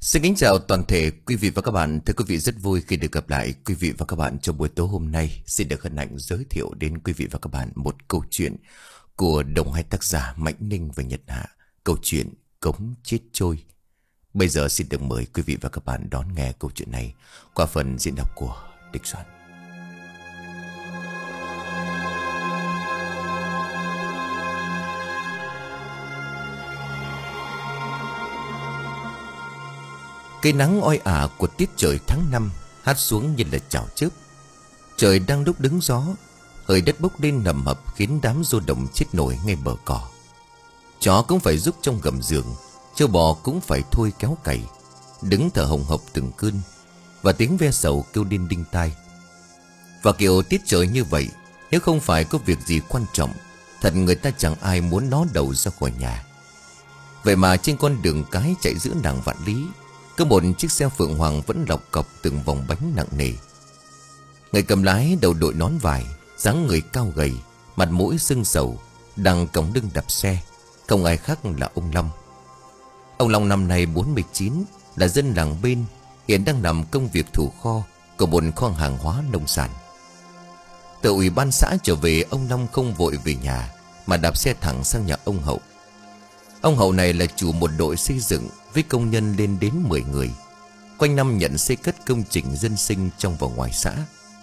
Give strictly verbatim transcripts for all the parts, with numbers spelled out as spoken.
Xin kính chào toàn thể quý vị và các bạn. Thưa quý vị, rất vui khi được gặp lại quý vị và các bạn trong buổi tối hôm nay. Xin được hân hạnh giới thiệu đến quý vị và các bạn một câu chuyện của đồng hai tác giả Mạnh Ninh và Nhật Hạ. Câu chuyện Cống Chết Trôi. Bây giờ xin được mời quý vị và các bạn đón nghe câu chuyện này qua phần diễn đọc của Địch Soạn. Cây nắng oi ả của tiết trời tháng năm hát xuống như là chảo chớp. Trời đang lúc đứng gió, hơi đất bốc lên nầm hập khiến đám rô đồng chết nổi ngay bờ cỏ. Chó cũng phải giúp trong gầm giường, trâu bò cũng phải thôi kéo cày, đứng thở hồng hộc từng cơn, và tiếng ve sầu kêu lên đinh tai. Và kiểu tiết trời như vậy, nếu không phải có việc gì quan trọng, thật người ta chẳng ai muốn nó đầu ra khỏi nhà. Vậy mà trên con đường cái chạy giữa làng Vạn Lý, có một chiếc xe Phượng Hoàng vẫn lọc cọc từng vòng bánh nặng nề. Người cầm lái đầu đội nón vải, dáng người cao gầy, mặt mũi sưng sầu, đang còng lưng đạp xe, không ai khác là ông Long. Ông Long năm nay bốn mươi chín, là dân làng bên, hiện đang làm công việc thủ kho của một kho hàng hóa nông sản. Từ ủy ban xã trở về, ông Long không vội về nhà mà đạp xe thẳng sang nhà ông Hậu. Ông Hậu này là chủ một đội xây dựng với công nhân lên đến mười người, quanh năm nhận xây cất công trình dân sinh trong và ngoài xã.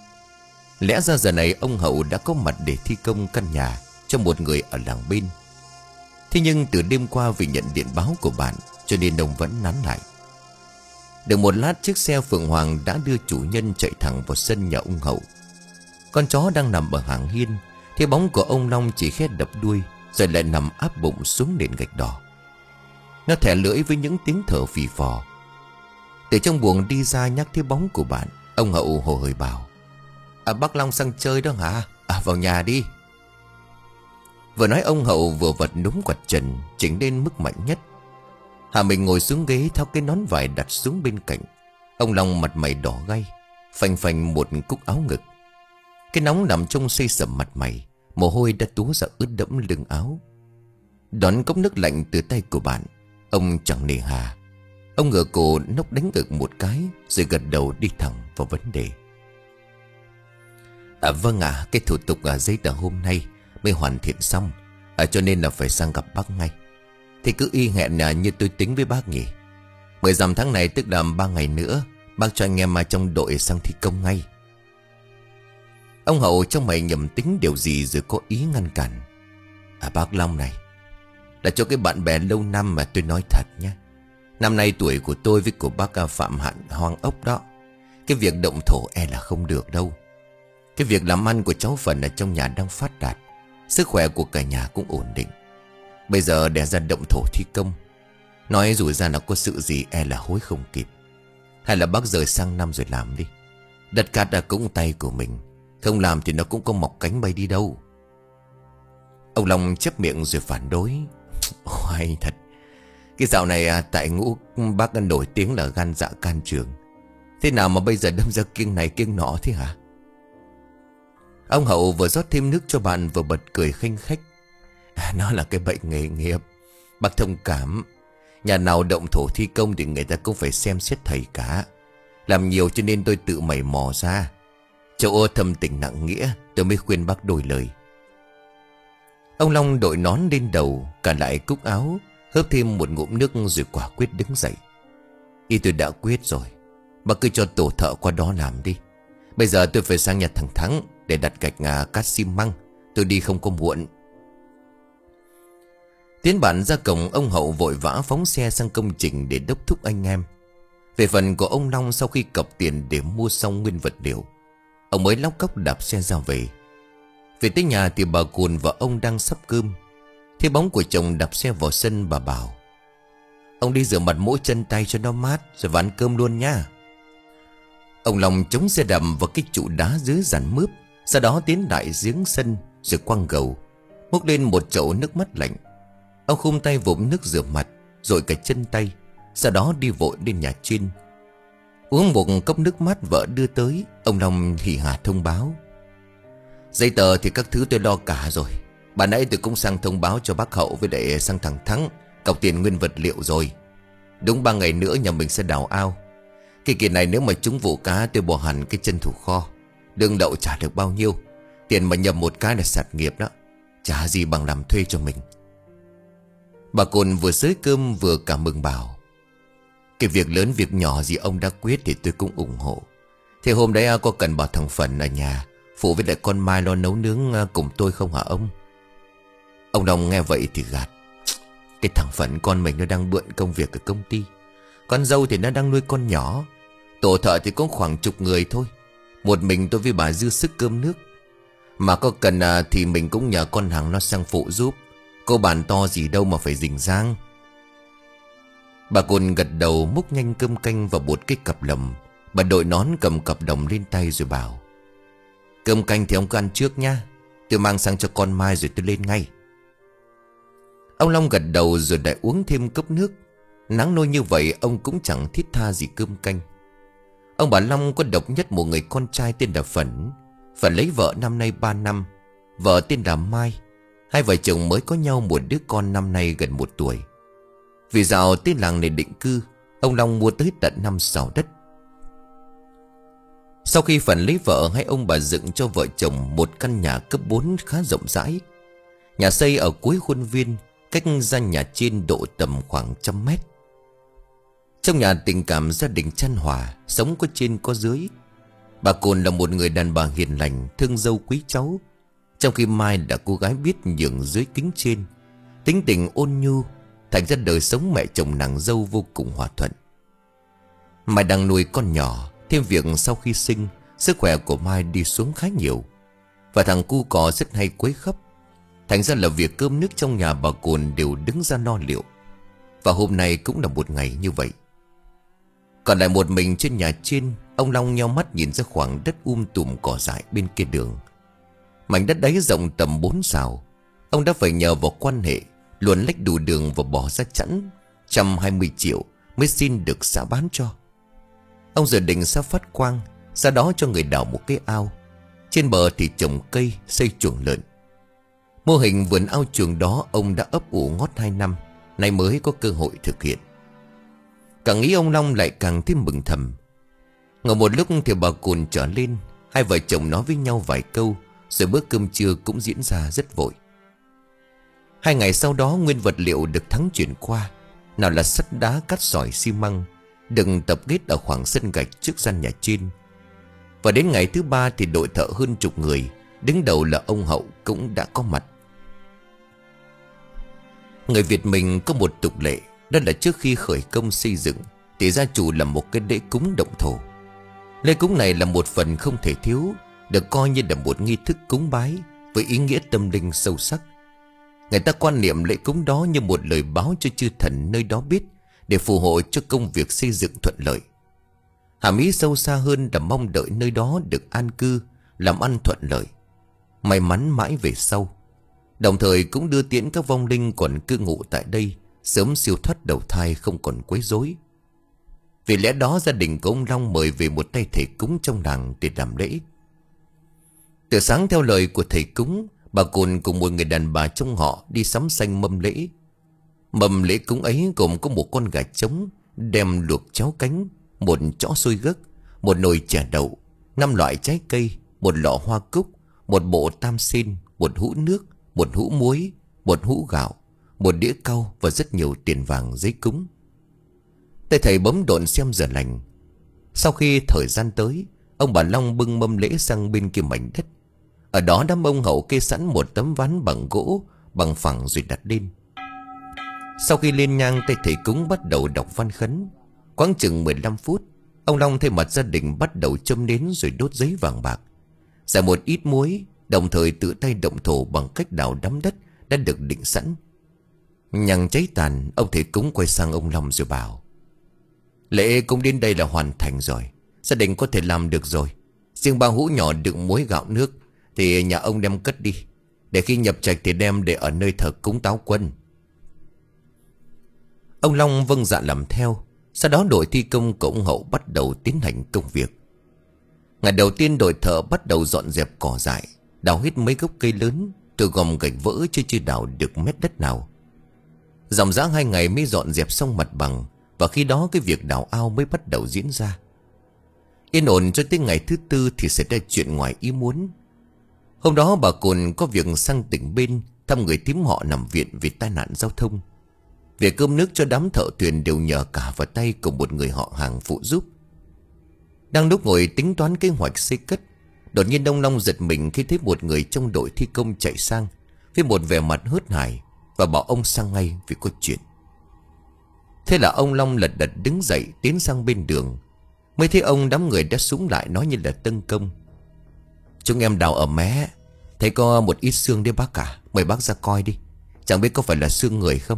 Lẽ ra giờ này ông Hậu đã có mặt để thi công căn nhà cho một người ở làng bên. Thế nhưng từ đêm qua vì nhận điện báo của bạn, cho nên ông vẫn nán lại. Được một lát, chiếc xe Phượng Hoàng đã đưa chủ nhân chạy thẳng vào sân nhà ông Hậu. Con chó đang nằm ở hàng hiên, thấy bóng của ông Long chỉ khẽ đập đuôi, rồi lại nằm áp bụng xuống nền gạch đỏ. Nó thẻ lưỡi với những tiếng thở phì phò. Từ trong buồng đi ra nhắc thấy bóng của bạn, ông Hậu hồ hởi bảo: À, bác Long sang chơi đó hả? À, vào nhà đi. Vừa nói ông Hậu vừa vật núm quạt trần chỉnh lên mức mạnh nhất. Hà mình ngồi xuống ghế, tháo cái nón vải đặt xuống bên cạnh. Ông Long mặt mày đỏ gay, phành phành một cúc áo ngực. Cái nóng nằm trong xây sẩm mặt mày, mồ hôi đã túa ra ướt đẫm lưng áo. Đón cốc nước lạnh từ tay của bạn, ông chẳng nề hà. Ông ngửa cổ nốc đánh ngực một cái, rồi gật đầu đi thẳng vào vấn đề. À vâng ạ, à, cái thủ tục à, giấy tờ hôm nay mới hoàn thiện xong, à, cho nên là phải sang gặp bác ngay. Thì cứ y hẹn à, như tôi tính với bác nhỉ. Mười rằm tháng này tức là ba ngày nữa, bác cho anh em mà trong đội sang thi công ngay. Ông Hậu trong mày nhầm tính điều gì rồi có ý ngăn cản. À bác Long này, là cho cái bạn bè lâu năm mà tôi nói thật nhé. Năm nay tuổi của tôi với của bác Phạm Hạn hoang ốc đó. Cái việc động thổ e là không được đâu. Cái việc làm ăn của cháu Phần ở trong nhà đang phát đạt, sức khỏe của cả nhà cũng ổn định. Bây giờ đẻ ra động thổ thi công, nói rủi ra là có sự gì e là hối không kịp. Hay là bác rời sang năm rồi làm đi. Đất cát là cũng tay của mình, không làm thì nó cũng có mọc cánh bay đi đâu. Ông Long chép miệng rồi phản đối: Oai thật, cái dạo này à, tại ngũ bác nổi tiếng là gan dạ can trường. Thế nào mà bây giờ đâm ra kiêng này kiêng nọ thế hả? Ông Hậu vừa rót thêm nước cho bạn vừa bật cười khinh khách. À, nó là cái bệnh nghề nghiệp, bác thông cảm. Nhà nào động thổ thi công thì người ta cũng phải xem xét thầy cả. Làm nhiều cho nên tôi tự mày mò ra. Châu ô thâm tình nặng nghĩa, tôi mới khuyên bác đổi lời. Ông Long đội nón lên đầu, cả lại cúc áo, hớp thêm một ngụm nước rồi quả quyết đứng dậy. Ý tôi đã quyết rồi, bác cứ cho tổ thợ qua đó làm đi. Bây giờ tôi phải sang nhà thằng Thắng để đặt gạch ngà cát xi măng, tôi đi không có muộn. Tiến bạn ra cổng, ông Hậu vội vã phóng xe sang công trình để đốc thúc anh em. Về phần của ông Long, sau khi cọc tiền để mua xong nguyên vật liệu, ông mới lóc cóc đạp xe ra về. Về tới nhà thì bà Cồn và ông đang sắp cơm. Thấy bóng của chồng đạp xe vào sân, bà bảo: Ông đi rửa mặt mũi chân tay cho nó mát rồi vào ăn cơm luôn nha. Ông Long chống xe đạp vào cái trụ đá dưới giàn mướp, sau đó tiến lại giếng sân rồi quăng gầu, múc lên một chậu nước mắt lạnh. Ông khum tay vụm nước rửa mặt rồi cả chân tay, sau đó đi vội lên nhà trên. Uống một cốc nước mát vợ đưa tới, ông Long hỉ hả thông báo: Giấy tờ thì các thứ tôi lo cả rồi. Bà nãy tôi cũng sang thông báo cho bác Hậu với lại sang thằng Thắng cọc tiền nguyên vật liệu rồi. Đúng ba ngày nữa nhà mình sẽ đào ao. Cái kỳ này nếu mà trúng vụ cá tôi bỏ hẳn cái chân thủ kho. Đương đậu trả được bao nhiêu. Tiền mà nhập một cái là sạt nghiệp đó. Chả gì bằng làm thuê cho mình. Bà Cồn vừa xới cơm vừa cảm mừng bảo: cái việc lớn việc nhỏ gì ông đã quyết thì tôi cũng ủng hộ. Thế hôm đấy có cần bảo thằng Phần ở nhà phụ với lại con Mai lo nấu nướng cùng tôi không hả ông? Ông Long nghe vậy thì gạt: cái thằng Phần con mình nó đang bận công việc ở công ty. Con dâu thì nó đang nuôi con nhỏ. Tổ thợ thì có khoảng chục người thôi. Một mình tôi với bà dư sức cơm nước. Mà có cần à, thì mình cũng nhờ con Hằng nó sang phụ giúp. Cô bàn to gì đâu mà phải rình rang. Bà Cồn gật đầu múc nhanh cơm canh vào bột cái cặp lồng. Bà đội nón cầm cặp đồng lên tay rồi bảo: cơm canh thì ông cứ ăn trước nha. Tôi mang sang cho con Mai rồi tôi lên ngay. Ông Long gật đầu rồi lại uống thêm cốc nước. Nắng nôi như vậy ông cũng chẳng thiết tha gì cơm canh. Ông bà Long có độc nhất một người con trai tên là Phấn. Phấn lấy vợ năm nay ba năm. Vợ tên là Mai. Hai vợ chồng mới có nhau một đứa con năm nay gần một tuổi. Vì dạo tới làng này định cư, ông Long mua tới tận năm sào đất. Sau khi Phấn lấy vợ, hai ông bà dựng cho vợ chồng một căn nhà cấp bốn khá rộng rãi. Nhà xây ở cuối khuôn viên, cách ra nhà trên độ tầm khoảng trăm mét. Trong nhà tình cảm gia đình chan hòa, sống có trên có dưới. Bà Cồn là một người đàn bà hiền lành, thương dâu quý cháu. Trong khi Mai là cô gái biết nhường dưới kính trên, tính tình ôn nhu, thành ra đời sống mẹ chồng nàng dâu vô cùng hòa thuận. Mai đang nuôi con nhỏ, thêm việc sau khi sinh, sức khỏe của Mai đi xuống khá nhiều. Và thằng cu cò rất hay quấy khóc. Thành ra là việc cơm nước trong nhà bà Cồn đều đứng ra lo liệu. Và hôm nay cũng là một ngày như vậy. Còn lại một mình trên nhà trên, ông Long nheo mắt nhìn ra khoảng đất um tùm cỏ dại bên kia đường. Mảnh đất đấy rộng tầm bốn sào. Ông đã phải nhờ vào quan hệ luồn lách đủ đường và bỏ ra chẵn một trăm hai mươi triệu mới xin được xã bán cho. Ông dự định xã phát quang, ra đó cho người đào một cái ao. Trên bờ thì trồng cây, xây chuồng lợn. Mô hình vườn ao chuồng đó ông đã ấp ủ ngót hai năm, nay mới có cơ hội thực hiện. Càng nghĩ ông Long lại càng thêm mừng thầm. Ngồi một lúc thì bà Cồn trở lên. Hai vợ chồng nói với nhau vài câu, rồi bữa cơm trưa cũng diễn ra rất vội. Hai ngày sau đó nguyên vật liệu được Thắng chuyển qua. Nào là sắt đá, cát sỏi, xi măng, đừng tập kết ở khoảng sân gạch trước gian nhà trên. Và đến ngày thứ ba thì đội thợ hơn chục người, đứng đầu là ông Hậu, cũng đã có mặt. Người Việt mình có một tục lệ, đó là trước khi khởi công xây dựng thì gia chủ làm một cái lễ cúng động thổ. Lễ cúng này là một phần không thể thiếu, được coi như là một nghi thức cúng bái với ý nghĩa tâm linh sâu sắc. Người ta quan niệm lễ cúng đó như một lời báo cho chư thần nơi đó biết, để phù hộ cho công việc xây dựng thuận lợi. Hàm ý sâu xa hơn là mong đợi nơi đó được an cư, làm ăn thuận lợi, may mắn mãi về sau. Đồng thời cũng đưa tiễn các vong linh còn cư ngụ tại đây sớm siêu thoát đầu thai, không còn quấy rối. Vì lẽ đó gia đình của ông Long mời về một tay thầy cúng trong làng để làm lễ. Từ sáng theo lời của thầy cúng, bà Cồn cùng một người đàn bà trong họ đi sắm xanh mâm lễ. Mâm lễ cúng ấy gồm có một con gà trống đem luộc cháo cánh, một chõ xôi gấc, một nồi chả đậu, năm loại trái cây, một lọ hoa cúc, một bộ tam sen, một hũ nước, một hũ muối, một hũ gạo, một đĩa cau và rất nhiều tiền vàng giấy cúng. Tay thầy bấm độn xem giờ lành. Sau khi thời gian tới, ông bà Long bưng mâm lễ sang bên kia mảnh đất. Ở đó đám ông Hậu kê sẵn một tấm ván bằng gỗ bằng phẳng rồi đặt lên. Sau khi lên nhang, tay thầy cúng bắt đầu đọc văn khấn. Khoảng chừng mười lăm phút, ông Long thay mặt gia đình bắt đầu châm nến rồi đốt giấy vàng bạc, xài một ít muối, đồng thời tự tay động thổ bằng cách đào đắm đất đã được định sẵn. Nhang cháy tàn, ông thầy cúng quay sang ông Long rồi bảo: lễ cúng đến đây là hoàn thành rồi, gia đình có thể làm được rồi. Riêng ba hũ nhỏ đựng muối gạo nước thì nhà ông đem cất đi, để khi nhập trạch thì đem để ở nơi thờ cúng Táo Quân. Ông Long vâng dạ làm theo. Sau đó đội thi công của ông Hậu bắt đầu tiến hành công việc. Ngày đầu tiên đội thợ bắt đầu dọn dẹp cỏ dại, đào hết mấy gốc cây lớn, rồi gom gạch vỡ chứ chưa đào được mét đất nào. Dòng dã hai ngày mới dọn dẹp xong mặt bằng Và khi đó cái việc đào ao mới bắt đầu diễn ra. Yên ổn cho tới ngày thứ tư thì xảy ra chuyện ngoài ý muốn. Hôm đó bà Cồn có việc sang tỉnh bên thăm người thím họ nằm viện vì tai nạn giao thông. Việc cơm nước cho đám thợ thuyền đều nhờ cả vào tay của một người họ hàng phụ giúp. Đang lúc ngồi tính toán kế hoạch xây cất, đột nhiên ông Long giật mình khi thấy một người trong đội thi công chạy sang với một vẻ mặt hớt hải và bảo ông sang ngay vì có chuyện. Thế là ông Long lật đật đứng dậy tiến sang bên đường. Mới thấy ông đám người đã súng lại nói như là tấn công. Chúng em đào ở mé, thấy có một ít xương đấy bác cả, mời bác ra coi đi. Chẳng biết có phải là xương người không.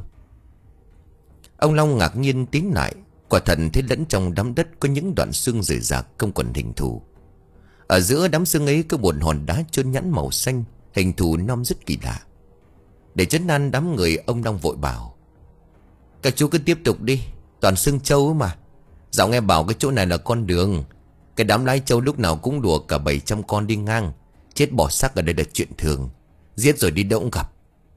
Ông Long ngạc nhiên tiến lại. Quả thật thấy lẫn trong đám đất có những đoạn xương rời rạc không còn hình thù. Ở giữa đám xương ấy có một hòn đá trơn nhẵn màu xanh, hình thù non rất kỳ lạ. Để trấn an đám người, ông Long vội bảo: các chú cứ tiếp tục đi, toàn xương trâu mà. Dạo nghe bảo cái chỗ này là con đường. Cái đám lái trâu lúc nào cũng đùa cả bảy trăm con đi ngang. Chết bỏ xác ở đây là chuyện thường, giết rồi đi đâu cũng gặp.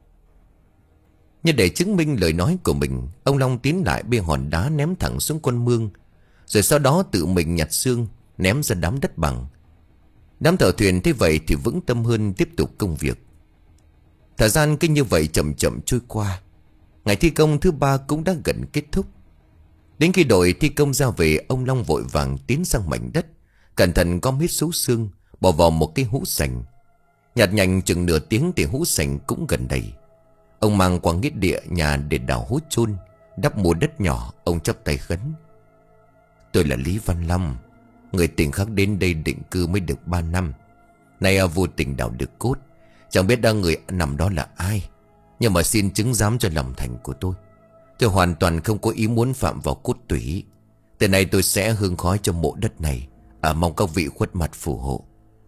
Nhưng để chứng minh lời nói của mình, ông Long tiến lại bê hòn đá ném thẳng xuống con mương, rồi sau đó tự mình nhặt xương ném ra đám đất bằng. Đám thợ thuyền thế vậy thì vững tâm hơn tiếp tục công việc. Thời gian cứ như vậy chậm chậm trôi qua. Ngày thi công thứ ba cũng đã gần kết thúc. Đến khi đội thi công ra về, ông Long vội vàng tiến sang mảnh đất, cẩn thận gom hết số xương, bỏ vào một cái hũ sành. Nhặt nhạnh chừng nửa tiếng thì hũ sành cũng gần đầy. Ông mang qua nghĩa địa nhà để đào hố chôn, đắp mồ đất nhỏ. Ông chắp tay khấn: tôi là Lý Văn Long, người tỉnh khác đến đây định cư mới được ba năm. Nay à, vô tình đào được cốt. Chẳng biết đang người nằm đó là ai, nhưng mà xin chứng giám cho lòng thành của tôi. Tôi hoàn toàn không có ý muốn phạm vào cốt tủy. Từ nay tôi sẽ hương khói cho mộ đất này, à, mong các vị khuất mặt phù hộ.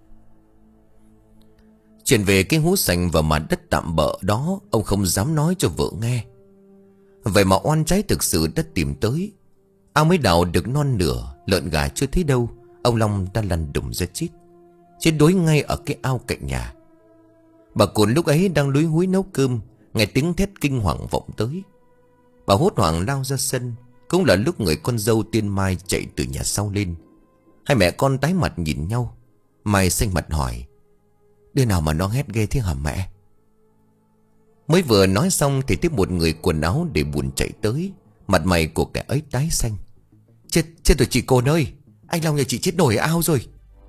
Chuyện về cái hú sành và mặt đất tạm bợ đó, ông không dám nói cho vợ nghe. Vậy mà oan trái thực sự đã tìm tới. Ao mới đào được non nửa, lợn gà chưa thấy đâu, ông Long đã lăn đùng ra chết. Chết đuối ngay ở cái ao cạnh nhà. Bà Cồn lúc ấy đang lúi húi nấu cơm, nghe tiếng thét kinh hoàng vọng tới. Bà hốt hoảng lao ra sân. Cũng là lúc người con dâu tên Mai chạy từ nhà sau lên. Hai mẹ con tái mặt nhìn nhau. Mai xanh mặt hỏi: đứa nào mà nó hét ghê thế hả mẹ? Mới vừa nói xong thì tiếp một người quần áo để buồn chạy tới. Mặt mày của kẻ ấy tái xanh. Chết, chết rồi chị Cồn ơi, anh Long nhà chị chết nổi ở ao rồi.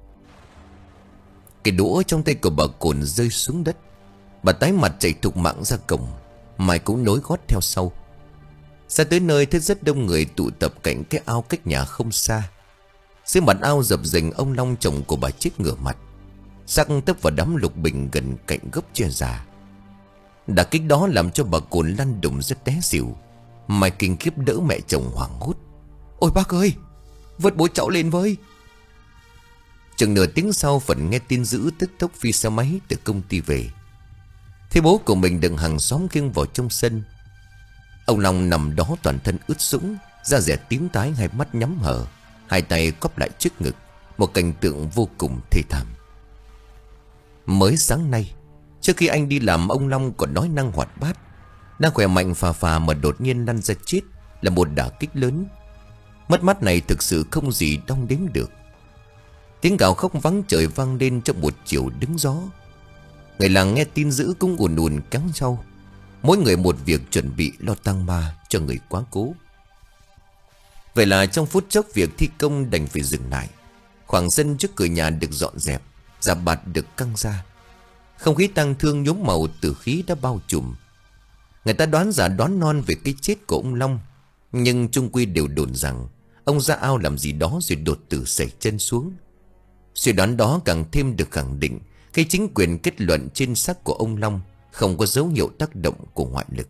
Cái đũa trong tay của bà Cồn rơi xuống đất. Bà tái mặt chạy thục mạng ra cổng. Mai cũng nối gót theo sau. Ra tới nơi thấy rất đông người tụ tập cạnh cái ao cách nhà không xa. Dưới mặt ao dập dềnh ông Long chồng của bà chết ngửa mặt, xác tấp vào đám lục bình gần cạnh gốc tre già. Đả kích đó làm cho bà Cồn lăn đùng rất té xỉu. Mai kinh khiếp đỡ mẹ chồng hoảng hốt: ôi bác ơi, vớt bố cháu lên với. Chừng nửa tiếng sau, Phần nghe tin dữ tức tốc phi xe máy từ công ty về. Thấy bố của mình đựng hàng xóm khiêng vào trong sân. Ông Long nằm đó toàn thân ướt sũng, da dẻ tím tái, hai mắt nhắm hờ, hai tay cóp lại trước ngực. Một cảnh tượng vô cùng thê thảm. Mới sáng nay, trước khi anh đi làm, ông Long còn nói năng hoạt bát, đang khỏe mạnh phà phà mà đột nhiên lăn ra chết là một đả kích lớn. Mất mát này thực sự không gì đong đếm được. Tiếng gào khóc vắng trời vang lên trong một chiều đứng gió. Người làng nghe tin dữ cũng ùn ùn kéo sau, mỗi người một việc chuẩn bị lo tang ma cho người quá cố. Vậy là trong phút chốc việc thi công đành phải dừng lại. Khoảng sân trước cửa nhà được dọn dẹp, giả bạt được căng ra. Không khí tang thương nhuốm màu tử khí đã bao trùm. Người ta đoán giả đoán non về cái chết của ông Long, nhưng chung quy đều đồn rằng ông ra ao làm gì đó rồi đột tử sẩy chân xuống. Suy đoán đó càng thêm được khẳng định khi chính quyền kết luận trên xác của ông Long không có dấu hiệu tác động của ngoại lực.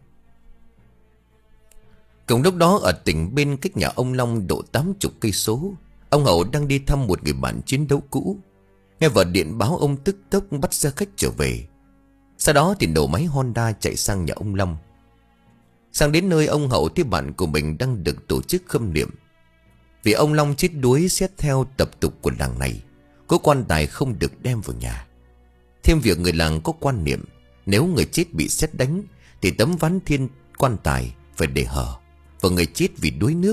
Cùng lúc đó, ở tỉnh bên cách nhà ông Long độ tám chục cây số, ông Hậu đang đi thăm một người bạn chiến đấu cũ. Nghe vợ điện báo, ông tức tốc bắt xe khách trở về. Sau đó thì nổ máy Honda chạy sang nhà ông Long. Sang đến nơi, ông Hậu thấy bạn của mình đang được tổ chức khâm niệm. Vì ông Long chết đuối xét theo tập tục của làng này, có quan tài không được đem vào nhà. Thêm việc người làng có quan niệm nếu người chết bị sét đánh thì tấm ván thiên quan tài phải để hở, và người chết vì đuối nước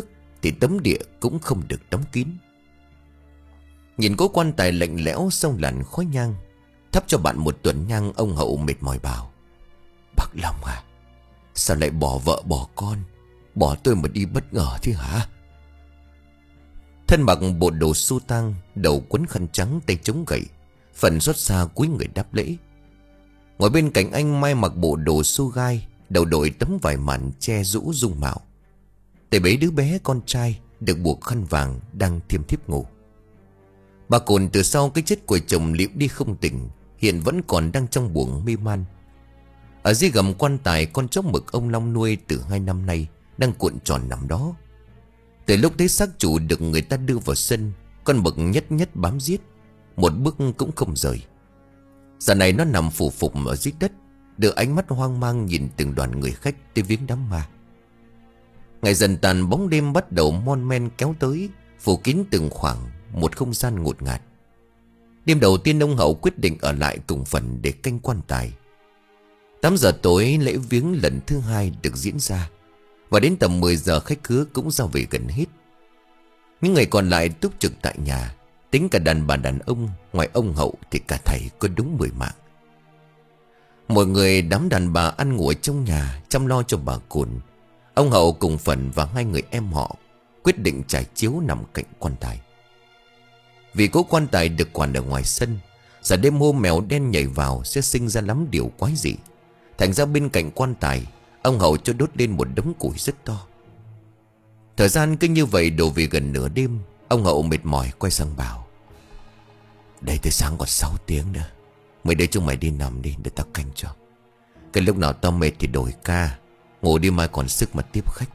thì tấm địa cũng không được đóng kín. Nhìn cố quan tài lạnh lẽo sau làn khói nhang, thắp cho bạn một tuần nhang, ông Hậu mệt mỏi bảo: Bác Long à, sao lại bỏ vợ bỏ con, bỏ tôi mà đi bất ngờ thế hả? Thân mặc bộ đồ xu tang, đầu quấn khăn trắng, tay chống gậy, Phần xót xa cúi người đáp lễ. Ngồi bên cạnh anh Mai mặc bộ đồ xu gai, đầu đội tấm vải màn che rũ dung mạo. Tay bế đứa bé con trai được buộc khăn vàng đang thiêm thiếp ngủ. Bà Cồn từ sau cái chết của chồng liệm đi không tỉnh, hiện vẫn còn đang trong buồng mê man. Ở dưới gầm quan tài, con chó mực ông Long nuôi từ hai năm nay đang cuộn tròn nằm đó. Từ lúc thấy xác chủ được người ta đưa vào sân, con mực nhất nhất bám giết, một bước cũng không rời. Giờ này nó nằm phủ phục ở dưới đất, đưa ánh mắt hoang mang nhìn từng đoàn người khách tới viếng đám ma. Ngày dần tàn, bóng đêm bắt đầu mon men kéo tới, phủ kín từng khoảng một không gian ngột ngạt. Đêm đầu tiên ông Hậu quyết định ở lại cùng Phần để canh quan tài. Tám giờ tối, lễ viếng lần thứ hai được diễn ra, và đến tầm mười giờ khách khứa cũng ra về gần hết. Những người còn lại túc trực tại nhà, tính cả đàn bà đàn ông. Ngoài ông Hậu thì cả thầy có đúng mười mạng. Mọi người đám đàn bà ăn ngủ trong nhà, chăm lo cho bà Cồn. Ông Hậu cùng Phần và hai người em họ quyết định trải chiếu nằm cạnh quan tài. Vì cố quan tài được quản ở ngoài sân, giờ đêm hôm mèo đen nhảy vào sẽ sinh ra lắm điều quái dị. Thành ra bên cạnh quan tài, ông Hậu cho đốt lên một đống củi rất to. Thời gian cứ như vậy đổ về gần nửa đêm. Ông Hậu mệt mỏi quay sang bảo: Đây tới sáng còn sáu tiếng nữa, mấy đứa chúng mày đi nằm đi để tao canh cho. Cái lúc nào tao mệt thì đổi ca, ngủ đi mai còn sức mà tiếp khách.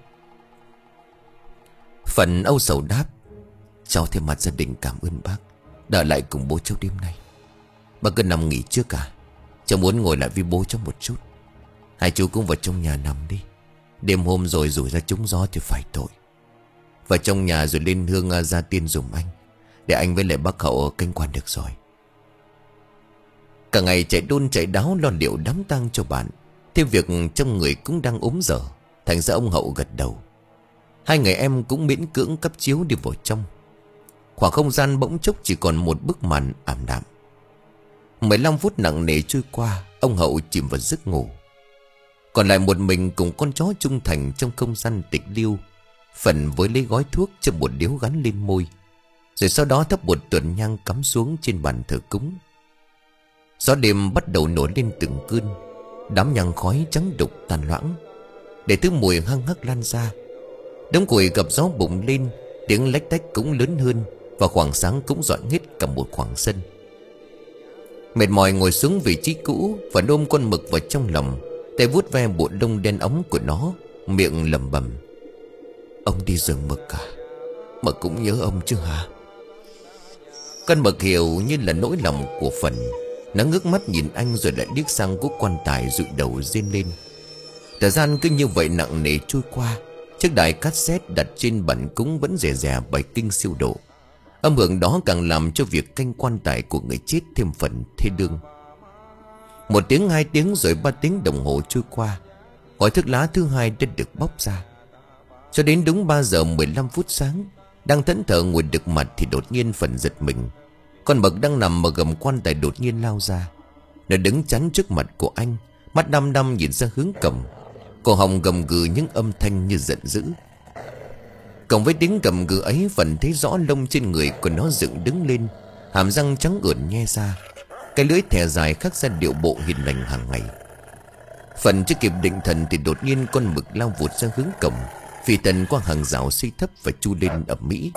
Phần âu sầu đáp: Cháu thêm mặt gia đình cảm ơn bác đã lại cùng bố cháu đêm nay. Bác cứ nằm nghỉ trước cả, cháu muốn ngồi lại với bố cháu một chút. Hai chú cũng vào trong nhà nằm đi, đêm hôm rồi rủi ra trúng gió thì phải tội. Vào trong nhà rồi lên hương ra tiên dùm anh, để anh với lại bác Hậu canh quan được rồi. Cả ngày chạy đôn chạy đáo lo liệu đám tang cho bạn, thêm việc trong người cũng đang ốm dở. Thành ra ông Hậu gật đầu. Hai người em cũng miễn cưỡng cắp chiếu đi vào trong. Khoảng không gian bỗng chốc chỉ còn một bức màn ảm đạm. Mười lăm phút nặng nề trôi qua, ông Hậu chìm vào giấc ngủ. Còn lại một mình cùng con chó trung thành trong không gian tịch liêu. Phần với lấy gói thuốc cho một điếu gắn lên môi, rồi sau đó thắp một tuần nhang cắm xuống trên bàn thờ cúng. Gió đêm bắt đầu nổi lên từng cơn, đám nhang khói trắng đục tàn loãng, để thứ mùi hăng hắc lan ra. Đống củi gặp gió bùng lên, tiếng lách tách cũng lớn hơn, và khoảng sáng cũng dọn hết cả một khoảng sân. Mệt mỏi ngồi xuống vị trí cũ và ôm con mực vào trong lòng, tay vuốt ve bộ lông đen óng của nó, miệng lẩm bẩm: Ông đi rừng Mực à? Mực cũng nhớ ông chứ hả? Con mực hiểu như là nỗi lòng của Phần. Nó ngước mắt nhìn anh rồi lại liếc sang cố quan tài, dụi đầu rên lên. Thời gian cứ như vậy nặng nề trôi qua. Chiếc đài cassette đặt trên bàn cúng vẫn rè rè bài kinh siêu độ. Âm hưởng đó càng làm cho việc canh quan tài của người chết thêm phần thê đương. Một tiếng, hai tiếng, rồi ba tiếng đồng hồ trôi qua. Gói thuốc lá thứ hai đã được bóc ra. Cho đến đúng ba giờ mười lăm phút sáng, đang thẫn thờ ngồi đực mặt thì đột nhiên Phần giật mình. Con mực đang nằm ở gầm quan tài đột nhiên lao ra. Nó đứng chắn trước mặt của anh, mắt đăm đăm nhìn ra hướng cổng. Cổ họng gầm gừ những âm thanh như giận dữ. Cộng với tiếng gầm gừ ấy, Phần thấy rõ lông trên người của nó dựng đứng lên, hàm răng trắng ưỡn nhe ra, cái lưỡi thè dài khắc ra điệu bộ hiền lành hàng ngày. Phần chưa kịp định thần thì đột nhiên con mực lao vụt ra hướng cổng, phi tần qua hàng rào xây thấp và chu lên ầm ĩ.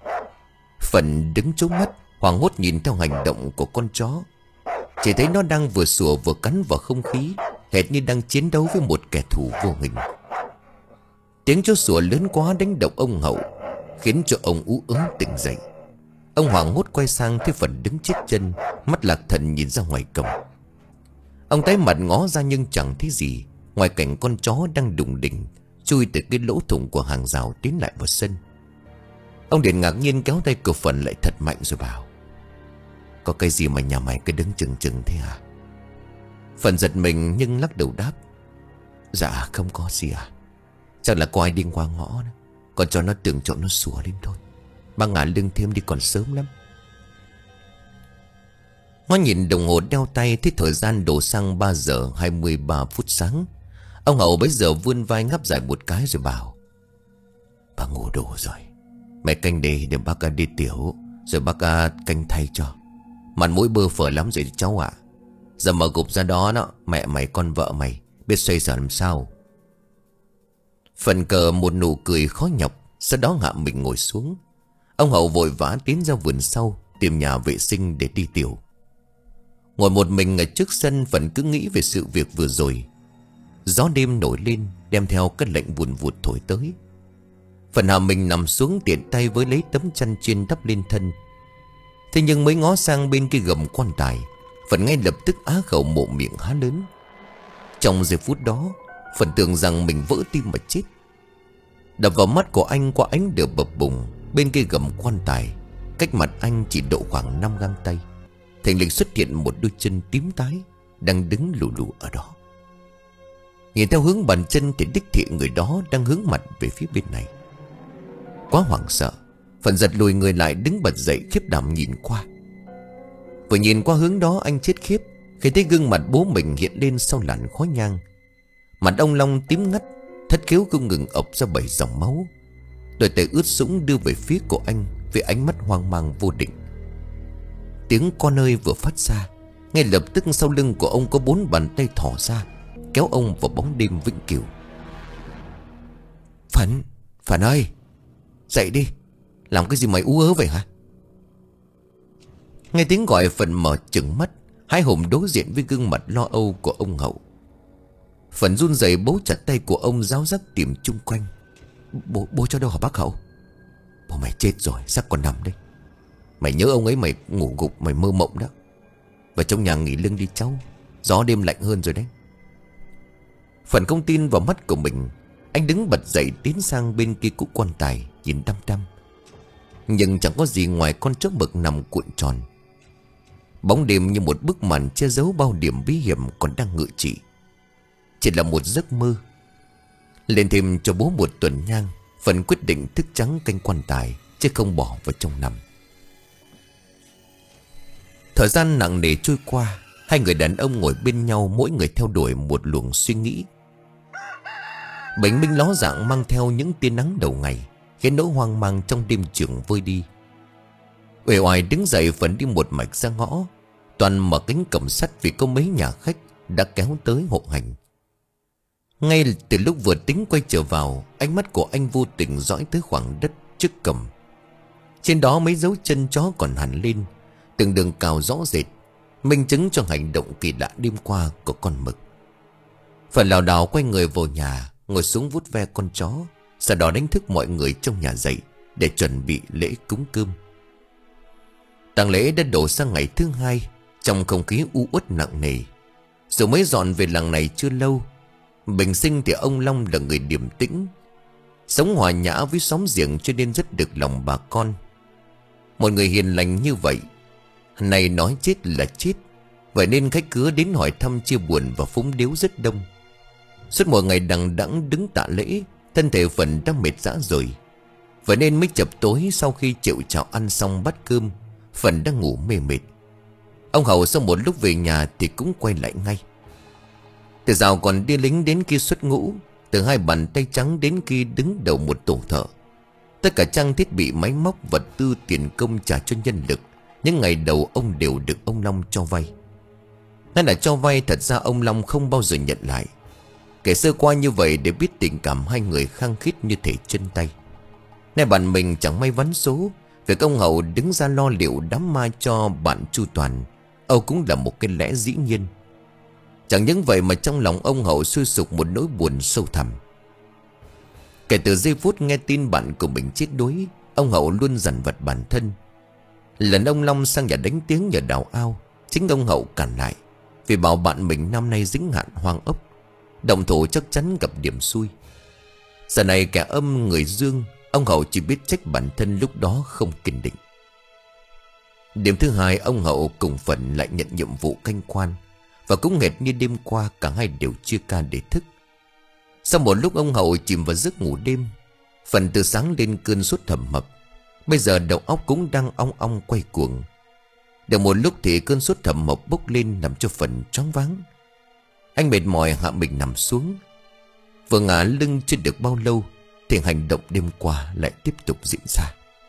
Phần đứng trố mắt, hoảng hốt nhìn theo hành động của con chó. Chỉ thấy nó đang vừa sủa vừa cắn vào không khí, hệt như đang chiến đấu với một kẻ thù vô hình. Tiếng chó sủa lớn quá đánh động ông Hậu, khiến cho ông ú ớ tỉnh dậy. Ông hoảng hốt quay sang thấy Phần đứng chết chân, mắt lạc thần nhìn ra ngoài cổng. Ông tái mặt ngó ra nhưng chẳng thấy gì, ngoài cảnh con chó đang đùng đỉnh chui từ cái lỗ thủng của hàng rào tiến lại vào sân. Ông liền ngạc nhiên kéo tay của Phần lại thật mạnh rồi bảo: Có cái gì mà nhà mày cứ đứng chừng chừng thế à? Phần giật mình nhưng lắc đầu đáp: Dạ không có gì à. Chắc là có ai đi qua ngõ đó. Còn cho nó tưởng chỗ nó sủa lên thôi. Ba ngả lưng thêm đi còn sớm lắm. Ngó nhìn đồng hồ đeo tay thấy thời gian đổ sang ba giờ hai mươi ba phút sáng. Ông Hậu bấy giờ vươn vai ngáp dài một cái rồi bảo: Bà ngủ đủ rồi. Mẹ canh đi để bác đi tiểu, rồi bác canh thay cho. Mặt mũi bơ phở lắm rồi cháu ạ. Giờ mở gục ra đó đó, mẹ mày con vợ mày biết xoay sở làm sao. Phần cờ một nụ cười khó nhọc, sau đó hạ mình ngồi xuống. Ông Hậu vội vã tiến ra vườn sau tìm nhà vệ sinh để đi tiểu. Ngồi một mình ở trước sân, Phần cứ nghĩ về sự việc vừa rồi. Gió đêm nổi lên đem theo cơn lạnh vùn vụt thổi tới. Phần hạ mình nằm xuống tiện tay với lấy tấm chăn chiên đắp lên thân. Thế nhưng mới ngó sang bên kia gầm quan tài, Phần ngay lập tức á khẩu mộ miệng há lớn. Trong giây phút đó, Phần tưởng rằng mình vỡ tim mà chết. Đập vào mắt của anh qua ánh lửa bập bùng bên kia gầm quan tài, cách mặt anh chỉ độ khoảng năm găng tay, thình lình xuất hiện một đôi chân tím tái đang đứng lù lù ở đó. Nhìn theo hướng bàn chân thì đích thị người đó đang hướng mặt về phía bên này. Quá hoảng sợ, Phần giật lùi người lại, đứng bật dậy khiếp đảm nhìn qua. Vừa nhìn qua hướng đó, anh chết khiếp khi thấy gương mặt bố mình hiện lên sau làn khói nhang. Mặt ông Long tím ngắt, thất khiếu không ngừng ộc ra bảy dòng máu. Đôi tay ướt sũng đưa về phía của anh với ánh mắt hoang mang vô định. Tiếng con ơi vừa phát ra, ngay lập tức sau lưng của ông có bốn bàn tay thò ra kéo ông vào bóng đêm vĩnh cửu. Phần, Phần ơi, dậy đi. Làm cái gì mày ú ớ vậy hả? Nghe tiếng gọi, Phần mở trừng mắt, hái hùng đối diện với gương mặt lo âu của ông Hậu. Phần run rẩy bấu chặt tay của ông, ráo rắc tìm chung quanh. Bố, bố cho đâu hả bác Hậu? Bố mày chết rồi, xác còn nằm đây. Mày nhớ ông ấy mày ngủ gục, mày mơ mộng đó. Và trong nhà nghỉ lưng đi cháu, gió đêm lạnh hơn rồi đấy. Phần không tin vào mắt của mình, anh đứng bật dậy tiến sang bên kia cũ quan tài nhìn đăm đăm. Nhưng chẳng có gì ngoài con chó mực nằm cuộn tròn. Bóng đêm như một bức màn che giấu bao điểm bí hiểm còn đang ngự trị. Chỉ là một giấc mơ. Lên thêm cho bố một tuần nhang, Phần quyết định thức trắng canh quan tài chứ không bỏ vào trong nằm. Thời gian nặng nề trôi qua, hai người đàn ông ngồi bên nhau, mỗi người theo đuổi một luồng suy nghĩ. Bình minh ló dạng mang theo những tia nắng đầu ngày, khiến nỗi hoang mang trong đêm trường vơi đi. Uể oải đứng dậy, Phần đi một mạch ra ngõ. Toàn mở cánh cổng sắt vì có mấy nhà khách đã kéo tới hộ hành. Ngay từ lúc vừa tính quay trở vào, ánh mắt của anh vô tình dõi tới khoảng đất trước cổng. Trên đó mấy dấu chân chó còn hằn lên, từng đường cào rõ rệt, minh chứng cho hành động kỳ lạ đêm qua của con mực. Phần lảo đảo quay người vào nhà, ngồi xuống vuốt ve con chó, sau đó đánh thức mọi người trong nhà dậy để chuẩn bị lễ cúng cơm. Tang lễ đã đổ sang ngày thứ hai, trong không khí u uất nặng nề. Dù mới dọn về làng này chưa lâu, bình sinh thì ông Long là người điềm tĩnh, sống hòa nhã với xóm giềng, cho nên rất được lòng bà con. Một người hiền lành như vậy, này nói chết là chết. Vậy nên khách khứa đến hỏi thăm chia buồn và phúng điếu rất đông. Suốt một ngày đằng đẵng đứng tạ lễ, thân thể Phần đã mệt rã rồi. Vậy nên mới chập tối, sau khi chịu chào ăn xong bát cơm, Phần đang ngủ mê mệt. Ông Hậu sau một lúc về nhà thì cũng quay lại ngay. Từ dạo còn đi lính đến khi xuất ngũ, từ hai bàn tay trắng đến khi đứng đầu một tổ thợ, tất cả trang thiết bị máy móc, vật tư, tiền công trả cho nhân lực, những ngày đầu ông đều được ông Long cho vay. Nên là cho vay, thật ra ông Long không bao giờ nhận lại. Kể sơ qua như vậy để biết tình cảm hai người khăng khít như thể chân tay. Nay bạn mình chẳng may vắn số, việc ông Hậu đứng ra lo liệu đám ma cho bạn chu toàn, Âu cũng là một cái lẽ dĩ nhiên. Chẳng những vậy mà trong lòng ông Hậu sôi sục một nỗi buồn sâu thẳm. Kể từ giây phút nghe tin bạn của mình chết đuối, ông Hậu luôn dằn vặt bản thân. Lần ông Long sang nhà đánh tiếng nhờ đào ao, chính ông Hậu cản lại, vì bảo bạn mình năm nay dính hạn hoang ốc, động thổ chắc chắn gặp điểm xui. Giờ này kẻ âm người dương, ông Hậu chỉ biết trách bản thân lúc đó không kiên định. Đêm thứ hai, ông Hậu cùng Phần lại nhận nhiệm vụ canh quan, và cũng hệt như đêm qua, cả hai đều chia ca để thức. Sau một lúc ông Hậu chìm vào giấc ngủ đêm, Phần từ sáng lên cơn sốt thầm mập, bây giờ đầu óc cũng đang ong ong quay cuồng. Được một lúc thì cơn sốt thầm mập bốc lên làm cho Phần choáng váng. Anh mệt mỏi hạ mình nằm xuống. Vừa ngả lưng chưa được bao lâu thì hành động đêm qua lại tiếp tục diễn ra.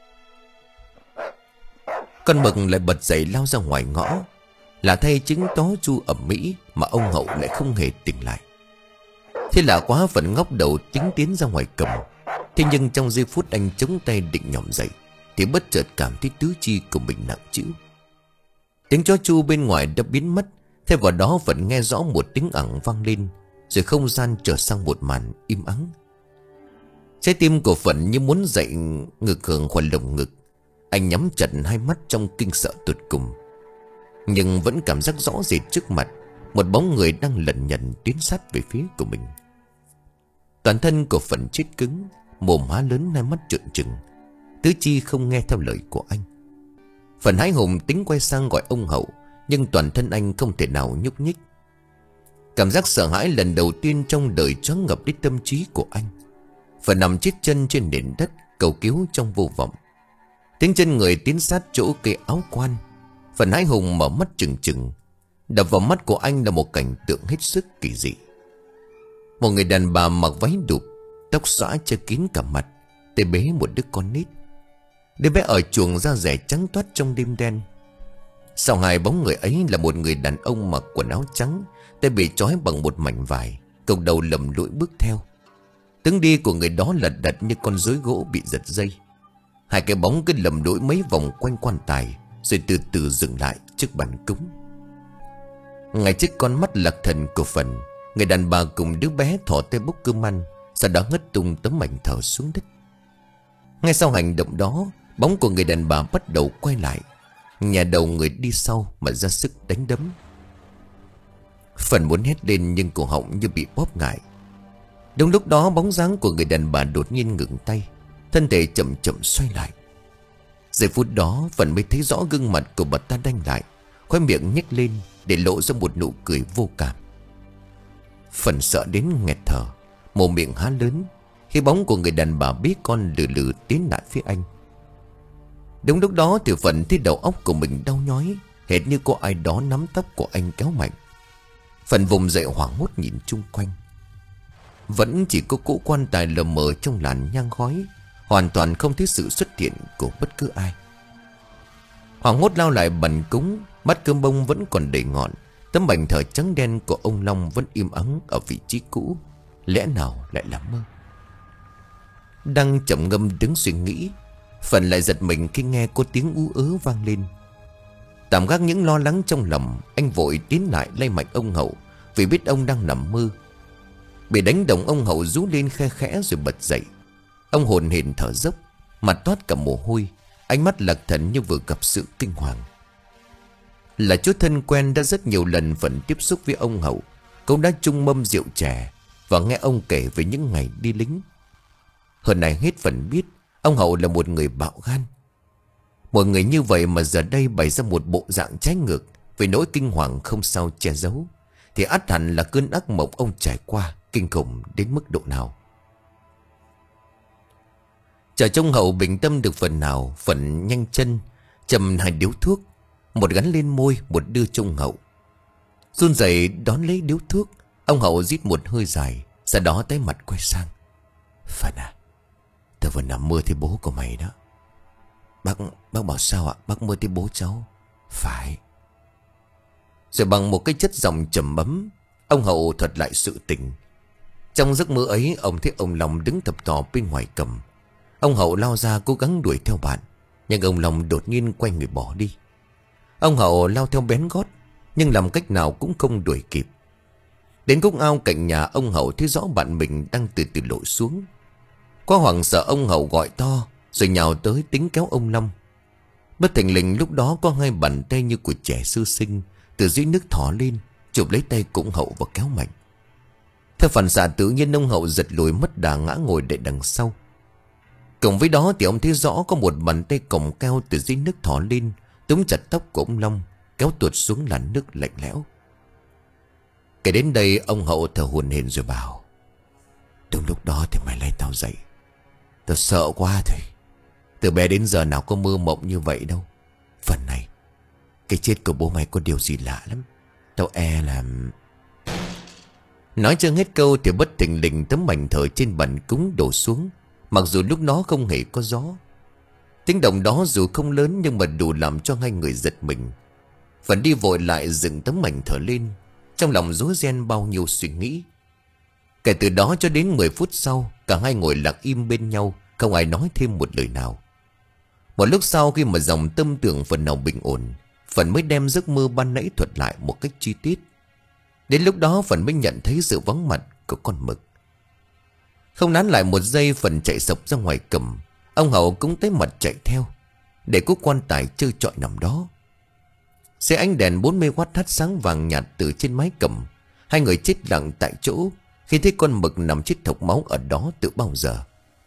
Con mực lại bật dậy lao ra ngoài ngõ. Là thay trứng tó chu ẩm mỹ mà ông Hậu lại không hề tỉnh lại. Thế là quá, Phần ngóc đầu tính tiến ra ngoài cầm. Thế nhưng trong giây phút anh chống tay định nhỏm dậy thì bất chợt cảm thấy tứ chi của mình nặng trĩu. Tiếng chó chu bên ngoài đã biến mất. Thêm vào đó vẫn nghe rõ một tiếng ẳng vang lên, rồi không gian trở sang một màn im ắng. Trái tim của Phận như muốn dậy ngực hưởng khỏi lồng ngực. Anh nhắm chặt hai mắt trong kinh sợ tột cùng, nhưng vẫn cảm giác rõ rệt trước mặt một bóng người đang lẩn nhẩn tiến sát về phía của mình. Toàn thân của Phận chết cứng, mồm há lớn, hai mắt trợn trừng, tứ chi không nghe theo lời của anh. Phận hãi hùng tính quay sang gọi ông Hậu, nhưng toàn thân anh không thể nào nhúc nhích. Cảm giác sợ hãi lần đầu tiên trong đời choáng ngập đến tâm trí của anh. Phận nằm chết chân trên nền đất cầu cứu trong vô vọng. Tiếng chân người tiến sát chỗ cây áo quan. Phận hãi hùng mở mắt trừng trừng. Đập vào mắt của anh là một cảnh tượng hết sức kỳ dị. Một người đàn bà mặc váy đụp, tóc xõa che kín cả mặt, tay bế một đứa con nít. Đứa bé ở chuồng da rẻ trắng toát trong đêm đen. Sau hai bóng người ấy là một người đàn ông mặc quần áo trắng, tay bị trói bằng một mảnh vải, cộc đầu lầm lũi bước theo. Tướng đi của người đó lật đật như con rối gỗ bị giật dây. Hai cái bóng cứ lầm lũi mấy vòng quanh quan tài, rồi từ từ dừng lại trước bàn cúng. Ngay trước con mắt lạc thần của Phần, người đàn bà cùng đứa bé thò tay bốc cơm ăn, sau đó ngất tung tấm mảnh thờ xuống đất. Ngay sau hành động đó, bóng của người đàn bà bắt đầu quay lại, nhà đầu người đi sau mà ra sức đánh đấm. Phần muốn hét lên nhưng cổ họng như bị bóp ngại. Đúng lúc đó bóng dáng của người đàn bà đột nhiên ngừng tay, thân thể chậm chậm xoay lại. Giây phút đó Phần mới thấy rõ gương mặt của bà ta đanh lại, khóe miệng nhếch lên để lộ ra một nụ cười vô cảm. Phần sợ đến nghẹt thở, mồm miệng há lớn khi bóng của người đàn bà bế con lừ lừ tiến lại phía anh. Đúng lúc đó thì Phần thấy đầu óc của mình đau nhói, hệt như có ai đó nắm tóc của anh kéo mạnh. Phần vùng dậy hoảng hốt nhìn chung quanh. Vẫn chỉ có cỗ quan tài lờ mờ trong làn nhang khói, hoàn toàn không thấy sự xuất hiện của bất cứ ai. Hoảng hốt lao lại bần cúng, bát cơm bông vẫn còn đầy ngọn, tấm bành thờ trắng đen của ông Long vẫn im ắng ở vị trí cũ. Lẽ nào lại là mơ? Đang trầm ngâm đứng suy nghĩ, Phần lại giật mình khi nghe có tiếng ú ớ vang lên. Tạm gác những lo lắng trong lòng, anh vội tiến lại lay mạnh ông Hậu, vì biết ông đang nằm mơ. Bị đánh động, ông Hậu rú lên khe khẽ rồi bật dậy. Ông hồn hển thở dốc, mặt toát cả mồ hôi, ánh mắt lạc thần như vừa gặp sự kinh hoàng. Là chú thân quen đã rất nhiều lần Phần tiếp xúc với ông Hậu, cũng đã chung mâm rượu chè và nghe ông kể về những ngày đi lính. Hơn này hết Phần biết ông Hậu là một người bạo gan. Một người như vậy mà giờ đây bày ra một bộ dạng trái ngược, với nỗi kinh hoàng không sao che giấu, thì ắt hẳn là cơn ác mộng ông trải qua kinh khủng đến mức độ nào. Chờ trông Hậu bình tâm được phần nào, Phần nhanh chân chầm hai điếu thuốc, một gắn lên môi, một đưa trông Hậu. Run rẩy đón lấy điếu thuốc, ông Hậu rít một hơi dài, sau đó tái mặt quay sang. Phần à, tao vừa nằm mơ thấy bố của mày đó. Bác, bác bảo sao ạ? Bác mơ thấy bố cháu. Phải. Rồi bằng một cái chất giọng trầm ấm, ông Hậu thuật lại sự tình. Trong giấc mơ ấy, ông thấy ông Long đứng thập thò bên ngoài cầm. Ông Hậu lao ra cố gắng đuổi theo bạn, nhưng ông Long đột nhiên quay người bỏ đi. Ông Hậu lao theo bén gót, nhưng làm cách nào cũng không đuổi kịp. Đến gốc ao cạnh nhà, ông Hậu thấy rõ bạn mình đang từ từ lội xuống. Quá hoảng sợ, ông Hậu gọi to rồi nhào tới tính kéo ông Long. Bất thình lình lúc đó có hai bàn tay như của trẻ sơ sinh từ dưới nước thỏ lên, chụp lấy tay của ông Hậu và kéo mạnh. Theo phản xạ tự nhiên, ông Hậu giật lùi mất đà ngã ngồi để đằng sau. Cùng với đó thì ông thấy rõ có một bàn tay còng cao từ dưới nước thỏ lên, túm chặt tóc của ông Long, kéo tuột xuống làn nước lạnh lẽo. Kể đến đây, ông Hậu thở hổn hển rồi bảo: Đúng lúc đó thì mày lấy tao dậy. Tôi sợ quá thôi. Từ bé đến giờ nào có mơ mộng như vậy đâu. Phần này cái chết của bố mày có điều gì lạ lắm. Tao e là... Nói chưa hết câu thì bất thình lình tấm mảnh thờ trên bàn cúng đổ xuống. Mặc dù lúc đó không hề có gió. Tiếng động đó dù không lớn nhưng mà đủ làm cho hai người giật mình. Phần đi vội lại dựng tấm mảnh thờ lên. Trong lòng rối ren bao nhiêu suy nghĩ. Kể từ đó cho đến mười phút sau, cả hai ngồi lặng im bên nhau, không ai nói thêm một lời nào. Một lúc sau khi mà dòng tâm tưởng phần nào bình ổn, Phần mới đem giấc mơ ban nãy thuật lại một cách chi tiết. Đến lúc đó Phần mới nhận thấy sự vắng mặt của con mực. Không nán lại một giây, Phần chạy sộc ra ngoài cầm. Ông Hậu cũng tới mặt chạy theo, để cố quan tài trơ trọi nằm đó. Xe ánh đèn bốn mươi oát hắt sáng vàng nhạt từ trên mái cầm. Hai người chết lặng tại chỗ khi thấy con mực nằm chết thộc máu ở đó từ bao giờ.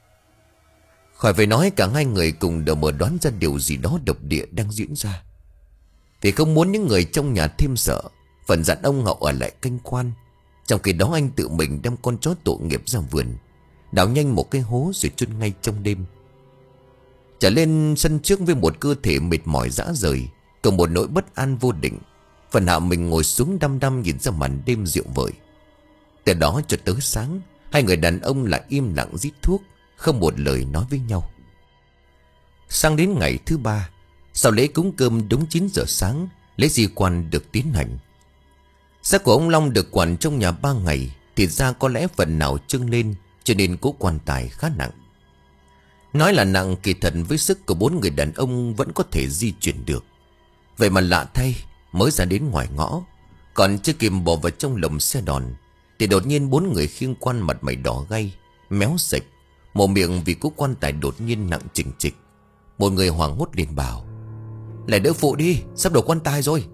Khỏi phải nói, cả hai người cùng đều mở đoán ra điều gì đó độc địa đang diễn ra. Thì không muốn những người trong nhà thêm sợ, Phần dặn ông Hậu ở lại canh quan. Trong khi đó anh tự mình đem con chó tội nghiệp ra vườn, đào nhanh một cái hố rồi chôn ngay trong đêm. Trở lên sân trước với một cơ thể mệt mỏi rã rời, cùng một nỗi bất an vô định, Phần hạ mình ngồi xuống đăm đăm nhìn ra màn đêm dịu vợi. Từ đó cho tới sáng, hai người đàn ông lại im lặng rít thuốc, không một lời nói với nhau. Sang đến ngày thứ ba, sau lễ cúng cơm đúng chín giờ sáng, lễ di quan được tiến hành. Xác của ông Long được quản trong nhà ba ngày, thì ra có lẽ phần nào trưng lên, cho nên cố quan tài khá nặng. Nói là nặng, kỳ thật với sức của bốn người đàn ông vẫn có thể di chuyển được. Vậy mà lạ thay, mới ra đến ngoài ngõ, còn chưa kịp bỏ vào trong lồng xe đòn, thì đột nhiên bốn người khiêng quan mặt mày đỏ gay, méo sạch, mồm miệng vì cố quan tài đột nhiên nặng chình chịch. Một người hoảng hốt liền bảo: "Lại đỡ phụ đi, sắp đổ quan tài rồi."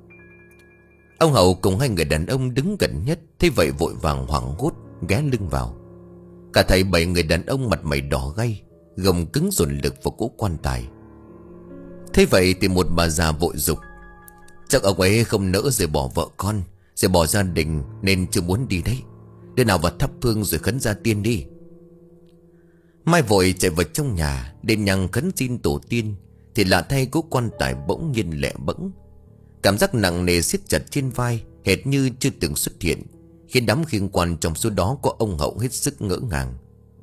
Ông Hậu cùng hai người đàn ông đứng gần nhất thấy vậy vội vàng hoảng hốt ghé lưng vào. Cả thầy bảy người đàn ông mặt mày đỏ gay, gồng cứng dồn lực vào cố quan tài. Thế vậy thì một bà già vội dục: "Chắc ông ấy không nỡ rời bỏ vợ con, rời bỏ gia đình nên chưa muốn đi đấy. Đứa nào vào thắp hương rồi khấn gia tiên đi." Mai vội chạy vào trong nhà đêm nhang khấn xin tổ tiên, thì lạ thay cố quan tài bỗng nhiên lẹ bẫng. Cảm giác nặng nề siết chặt trên vai, hệt như chưa từng xuất hiện, khiến đám khiêng quan trong số đó có ông Hậu hết sức ngỡ ngàng.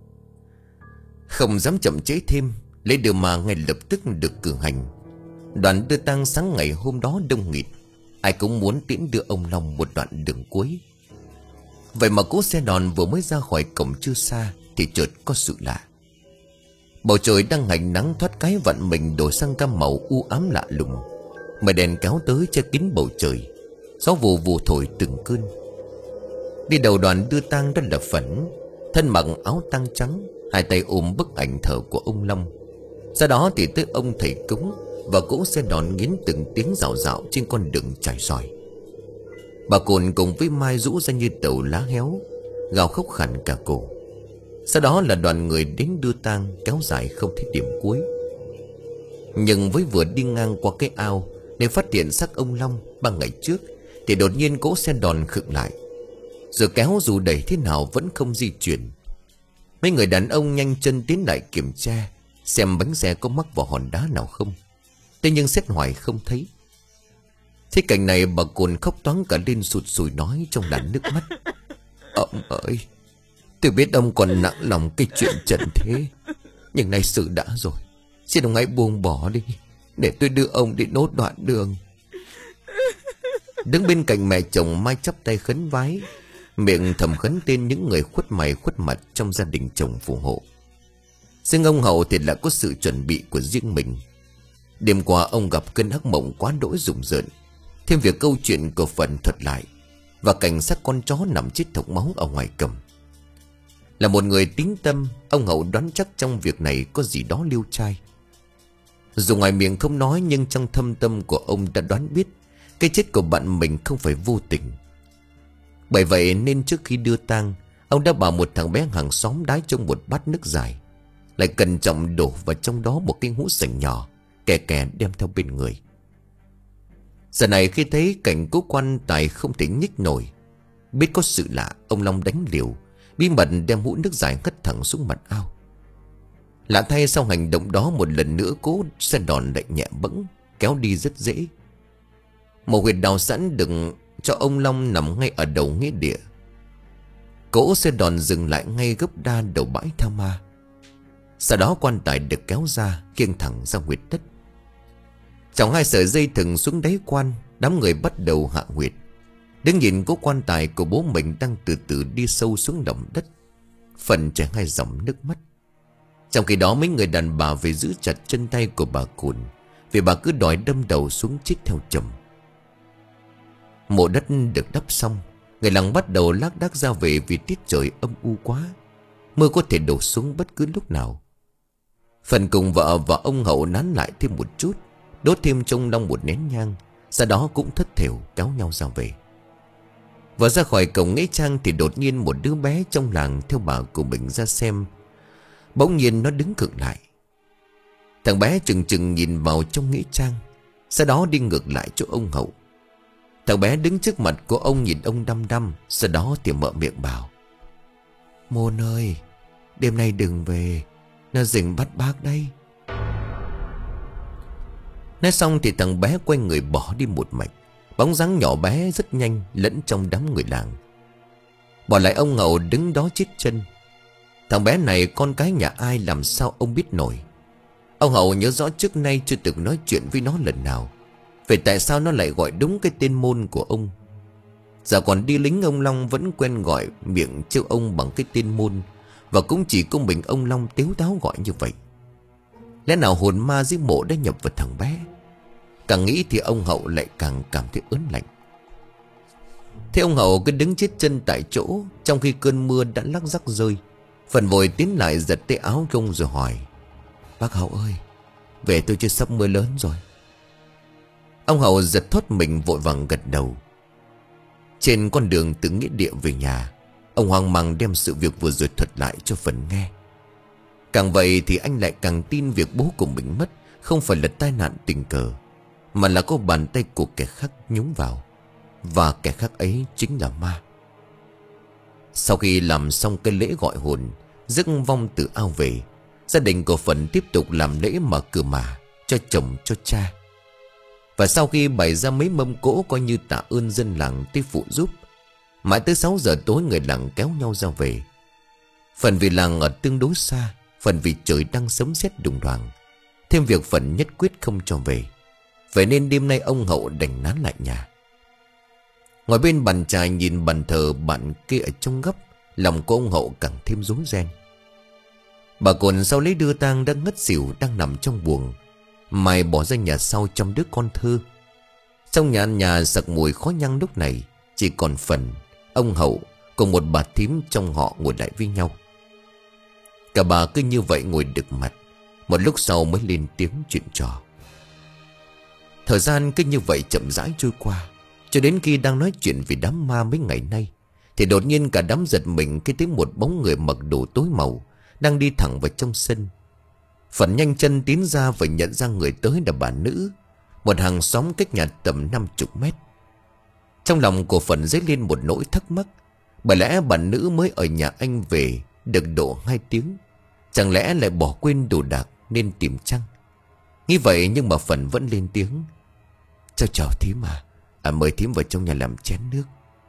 Không dám chậm trễ thêm, lễ đưa ma ngay lập tức được cử hành. Đoàn đưa tang sáng ngày hôm đó đông nghịt, ai cũng muốn tiễn đưa ông Long một đoạn đường cuối. Vậy mà cỗ xe đòn vừa mới ra khỏi cổng chưa xa thì chợt có sự lạ. Bầu trời đang hành nắng thoát cái vặn mình đổi sang cam màu u ám lạ lùng. Mây đèn kéo tới che kín bầu trời, gió vù vù thổi từng cơn. Đi đầu đoàn đưa tang đó là Phẫn, thân mặc áo tang trắng, hai tay ôm bức ảnh thờ của ông Long. Sau đó thì tới ông thầy cúng, và cỗ xe đòn nghiến từng tiếng rào rào trên con đường trải sỏi. Bà Cồn cùng với Mai rũ ra như tàu lá héo, gào khóc khản cả cổ. Sau đó là đoàn người đến đưa tang kéo dài không thấy điểm cuối. Nhưng với vừa đi ngang qua cái ao nên phát hiện xác ông Long ba ngày trước, thì đột nhiên cỗ xe đòn khựng lại, rồi kéo dù đẩy thế nào vẫn không di chuyển. Mấy người đàn ông nhanh chân tiến lại kiểm tra xem bánh xe có mắc vào hòn đá nào không. Thế nhưng xét hoài không thấy. Thế cảnh này bà Cồn khóc toáng cả lên, sụt sùi nói trong làn nước mắt: "Ông ơi, tôi biết ông còn nặng lòng cái chuyện trần thế, nhưng nay sự đã rồi, xin ông hãy buông bỏ đi, để tôi đưa ông đi nốt đoạn đường." Đứng bên cạnh mẹ chồng, Mai chắp tay khấn vái, miệng thầm khấn tên những người khuất mày khuất mặt trong gia đình chồng phù hộ. Riêng ông Hậu thì lại có sự chuẩn bị của riêng mình. Đêm qua ông gặp cơn ác mộng quá đỗi rùng rợn, thêm việc câu chuyện của Phần thuật lại, và cảnh xác con chó nằm chết thộc máu ở ngoài cổng. Là một người tín tâm, ông Hậu đoán chắc trong việc này có gì đó liêu trai. Dù ngoài miệng không nói, nhưng trong thâm tâm của ông đã đoán biết cái chết của bạn mình không phải vô tình. Bởi vậy nên trước khi đưa tang, ông đã bảo một thằng bé hàng xóm đái trong một bát nước dài, lại cẩn trọng đổ vào trong đó một cái hũ sành nhỏ, kè kè đem theo bên người. Giờ này khi thấy cảnh cố quan tài không thể nhích nổi, biết có sự lạ, ông Long đánh liều, bí mật đem hũ nước dài hất thẳng xuống mặt ao. Lạ thay sau hành động đó một lần nữa cỗ xe đòn lại nhẹ bẫng, kéo đi rất dễ. Một huyệt đào sẵn đựng cho ông Long nằm ngay ở đầu nghĩa địa. Cỗ xe đòn dừng lại ngay gấp đa đầu bãi tha ma. Sau đó quan tài được kéo ra, khiêng thẳng ra huyệt đất. Chòng hai sợi dây thừng xuống đáy quan, đám người bắt đầu hạ huyệt. Đứng nhìn cố quan tài của bố mình đang từ từ đi sâu xuống lòng đất, Phần chảy hai dòng nước mắt. Trong khi đó mấy người đàn bà về giữ chặt chân tay của bà Cùn, vì bà cứ đòi đâm đầu xuống chết theo chồng. Mộ đất được đắp xong, người làng bắt đầu lác đác ra về vì tiết trời âm u quá. Mưa có thể đổ xuống bất cứ lúc nào. Phần cùng vợ và ông Hậu nán lại thêm một chút, đốt thêm trong Long một nén nhang, sau đó cũng thất thểu kéo nhau ra về. Vừa ra khỏi cổng nghĩa trang thì đột nhiên một đứa bé trong làng theo bà của mình ra xem. Bỗng nhiên nó đứng khựng lại. Thằng bé chừng chừng nhìn vào trong nghĩa trang, sau đó đi ngược lại chỗ ông Hậu. Thằng bé đứng trước mặt của ông nhìn ông đăm đăm, sau đó thì mở miệng bảo: "Môn ơi, đêm nay đừng về, nó rình bắt bác đây." Nói xong thì thằng bé quay người bỏ đi một mạch. Bóng dáng nhỏ bé rất nhanh lẫn trong đám người làng. Bỏ lại ông Hậu đứng đó chết chân. Thằng bé này con cái nhà ai làm sao ông biết nổi. Ông Hậu nhớ rõ trước nay chưa từng nói chuyện với nó lần nào. Vậy tại sao nó lại gọi đúng cái tên Môn của ông? Giờ còn đi lính ông Long vẫn quen gọi miệng trêu ông bằng cái tên Môn, và cũng chỉ có mình ông Long tếu táo gọi như vậy. Lẽ nào hồn ma dưới mộ đã nhập vào thằng bé? Càng nghĩ thì ông Hậu lại càng cảm thấy ớn lạnh. Thế ông Hậu cứ đứng chết chân tại chỗ, trong khi cơn mưa đã lắc rắc rơi. Phần vội tiến lại giật tay áo ông rồi hỏi: "Bác Hậu ơi, về tôi chưa sắp mưa lớn rồi?" Ông Hậu giật thót mình vội vàng gật đầu. Trên con đường từ nghĩa địa về nhà, ông hoang mang đem sự việc vừa rồi thuật lại cho Phần nghe. Càng vậy thì anh lại càng tin việc bố của mình mất không phải là tai nạn tình cờ, mà là có bàn tay của kẻ khác nhúng vào. Và kẻ khác ấy chính là ma. Sau khi làm xong cái lễ gọi hồn, rước vong từ ao về, gia đình của Phần tiếp tục làm lễ mở cửa mà cho chồng cho cha. Và sau khi bày ra mấy mâm cỗ coi như tạ ơn dân làng tới phụ giúp, mãi tới sáu giờ tối người làng kéo nhau ra về. Phần vì làng ở tương đối xa, phần vì trời đang sấm sét đùng đoàng, thêm việc Phần nhất quyết không cho về. Vậy nên đêm nay ông Hậu đành nán lại nhà. Ngồi bên bàn trà nhìn bàn thờ bạn kia ở trong góc, lòng của ông Hậu càng thêm rối ren. Bà Cồn sau lấy đưa tang đã ngất xỉu, đang nằm trong buồng. Mai bỏ ra nhà sau chăm đứa con thơ. Trong nhà nhà sặc mùi khó nhăng lúc này, chỉ còn Phần, ông Hậu cùng một bà thím trong họ ngồi lại với nhau. Cả bà cứ như vậy ngồi đực mặt, một lúc sau mới lên tiếng chuyện trò. Thời gian cứ như vậy chậm rãi trôi qua, cho đến khi đang nói chuyện về đám ma mấy ngày nay, thì đột nhiên cả đám giật mình khi thấy một bóng người mặc đồ tối màu đang đi thẳng vào trong sân. Phần nhanh chân tiến ra và nhận ra người tới là bà Nữ, một hàng xóm cách nhà tầm năm chục mét. Trong lòng của Phần dấy lên một nỗi thắc mắc, bởi lẽ bà Nữ mới ở nhà anh về được độ hai tiếng, chẳng lẽ lại bỏ quên đồ đạc nên tìm chăng? Nghĩ vậy nhưng mà Phần vẫn lên tiếng: "Chào chào thím à, à mời thím vào trong nhà làm chén nước."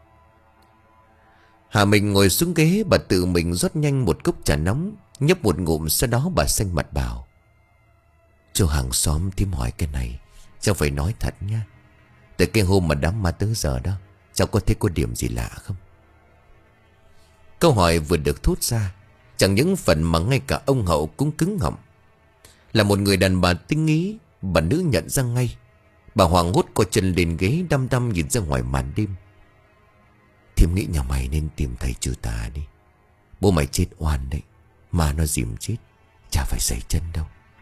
Hà mình ngồi xuống ghế, bà tự mình rót nhanh một cốc trà nóng, nhấp một ngụm, sau đó bà xanh mặt bảo: "Chú hàng xóm, thím hỏi cái này cháu phải nói thật nha. Từ cái hôm mà đám ma tới giờ đó, cháu có thấy có điểm gì lạ không?" Câu hỏi vừa được thốt ra, chẳng những Phần mà ngay cả ông Hậu cũng cứng họng. Là một người đàn bà tinh ý, bà Nữ nhận ra ngay. Bà hoảng hốt co chân lên ghế, đăm đăm nhìn ra ngoài màn đêm. "Thím nghĩ nhà mày nên tìm thầy trừ tà đi. Bố mày chết oan đấy, mà nó dìm chết, chả phải sẩy chân đâu."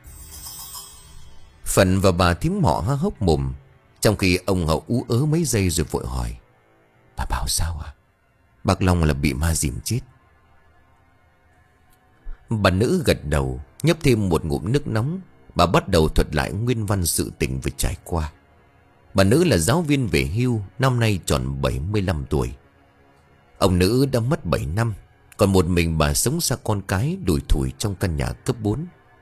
Phần và bà thím mọ há hốc mồm, trong khi ông Hậu ú ớ mấy giây rồi vội hỏi: "Bà bảo sao à? Bác Long là bị ma dìm chết." Bà Nữ gật đầu, nhấp thêm một ngụm nước nóng. Bà bắt đầu thuật lại nguyên văn sự tình vừa trải qua. Bà Nữ là giáo viên về hưu, năm nay tròn bảy mươi lăm tuổi. Ông Nữ đã mất bảy năm, còn một mình bà sống xa con cái đùi thủi trong căn nhà cấp bốn.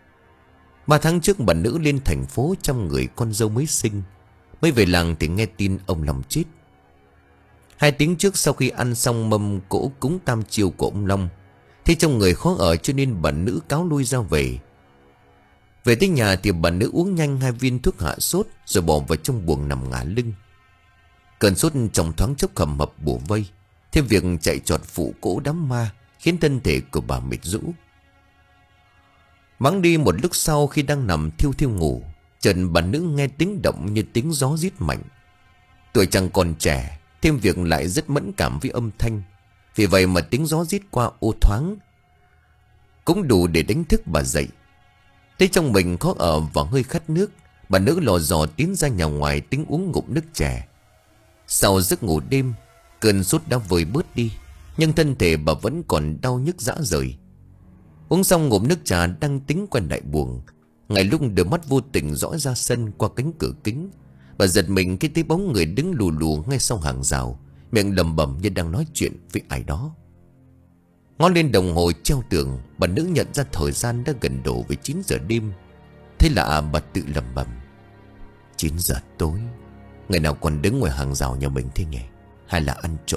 Ba tháng trước bà nữ lên thành phố chăm người con dâu mới sinh. Mới về làng thì nghe tin ông Long chết. Hai tiếng trước sau khi ăn xong mâm cỗ cúng tam chiêu của ông Long, thế trong người khó ở cho nên bà nữ cáo lui ra về. Về tới nhà thì bà nữ uống nhanh hai viên thuốc hạ sốt rồi bỏ vào trong buồng nằm ngả lưng. Cơn sốt trong thoáng chốc hầm hập bủa vây, thêm việc chạy trọt phụ cỗ đám ma khiến thân thể của bà mệt rũ. Mắng đi một lúc sau khi đang nằm thiêu thiêu ngủ, chợt bà nữ nghe tiếng động như tiếng gió rít mạnh. Tuổi chẳng còn trẻ, thêm việc lại rất mẫn cảm với âm thanh, vì vậy mà tiếng gió rít qua ô thoáng cũng đủ để đánh thức bà dậy. Thấy trong mình khó ở và hơi khát nước, bà nữ lò dò tiến ra nhà ngoài tính uống ngụm nước chè. Sau giấc ngủ đêm, cơn sốt đã vơi bớt đi, nhưng thân thể bà vẫn còn đau nhức rã rời. Uống xong ngụm nước trà đang tính quay lại buồng, ngay lúc đôi mắt vô tình dõi ra sân qua cánh cửa kính, bà giật mình khi thấy bóng người đứng lù lù ngay sau hàng rào, miệng lẩm bẩm như đang nói chuyện với ai đó. Ngó lên đồng hồ treo tường, bà nữ nhận ra thời gian đã gần đổ về chín giờ đêm. Thế là bà tự lẩm bẩm: chín giờ tối, người nào còn đứng ngoài hàng rào nhà mình thế nhỉ? Hay là ăn trộm?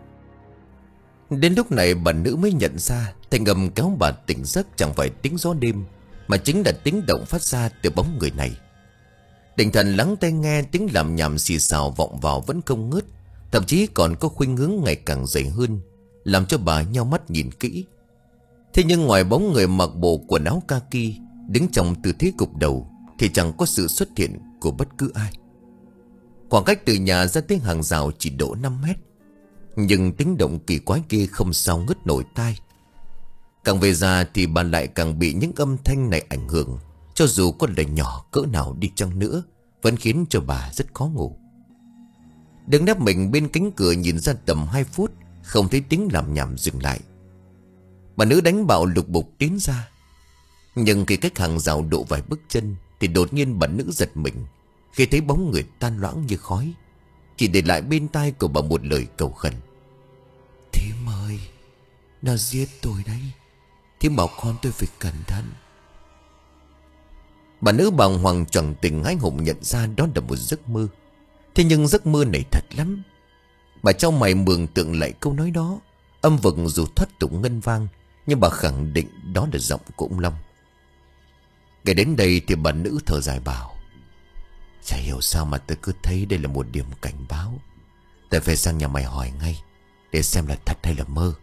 Đến lúc này bà nữ mới nhận ra thanh âm kéo bà tỉnh giấc chẳng phải tiếng gió đêm, mà chính là tiếng động phát ra từ bóng người này. Định thần lắng tai nghe, tiếng làm nhảm xì xào vọng vào vẫn không ngớt, thậm chí còn có khuynh hướng ngày càng dày hơn, làm cho bà nhao mắt nhìn kỹ. Thế nhưng ngoài bóng người mặc bộ quần áo kaki đứng trong tư thế gục đầu thì chẳng có sự xuất hiện của bất cứ ai. Khoảng cách từ nhà ra tới hàng rào chỉ độ năm mét, nhưng tiếng động kỳ quái kia không sao ngớt nổi tai. Càng về già thì bà lại càng bị những âm thanh này ảnh hưởng, cho dù có lời nhỏ cỡ nào đi chăng nữa vẫn khiến cho bà rất khó ngủ. Đứng nép mình bên cánh cửa nhìn ra tầm hai phút, không thấy tiếng làm nhảm dừng lại. Bà nữ đánh bạo lục bục tiến ra, nhưng khi cách hàng rào độ vài bước chân thì đột nhiên bà nữ giật mình khi thấy bóng người tan loãng như khói, chỉ để lại bên tai của bà một lời cầu khẩn: "Thím ơi, nó giết tôi đấy, thím bảo con tôi phải cẩn thận." Bà nữ bàng hoàng choàng tỉnh hãi hùng nhận ra đó là một giấc mơ. Thế nhưng giấc mơ này thật lắm. Bà trong mày mường tượng lại câu nói đó, âm vực dù thoát tục ngân vang, nhưng bà khẳng định đó là giọng của ông Long. Kể đến đây thì bà nữ thở dài bảo: "Chả hiểu sao mà tôi cứ thấy đây là một điểm cảnh báo. Tôi phải sang nhà mày hỏi ngay để xem là thật hay là mơ."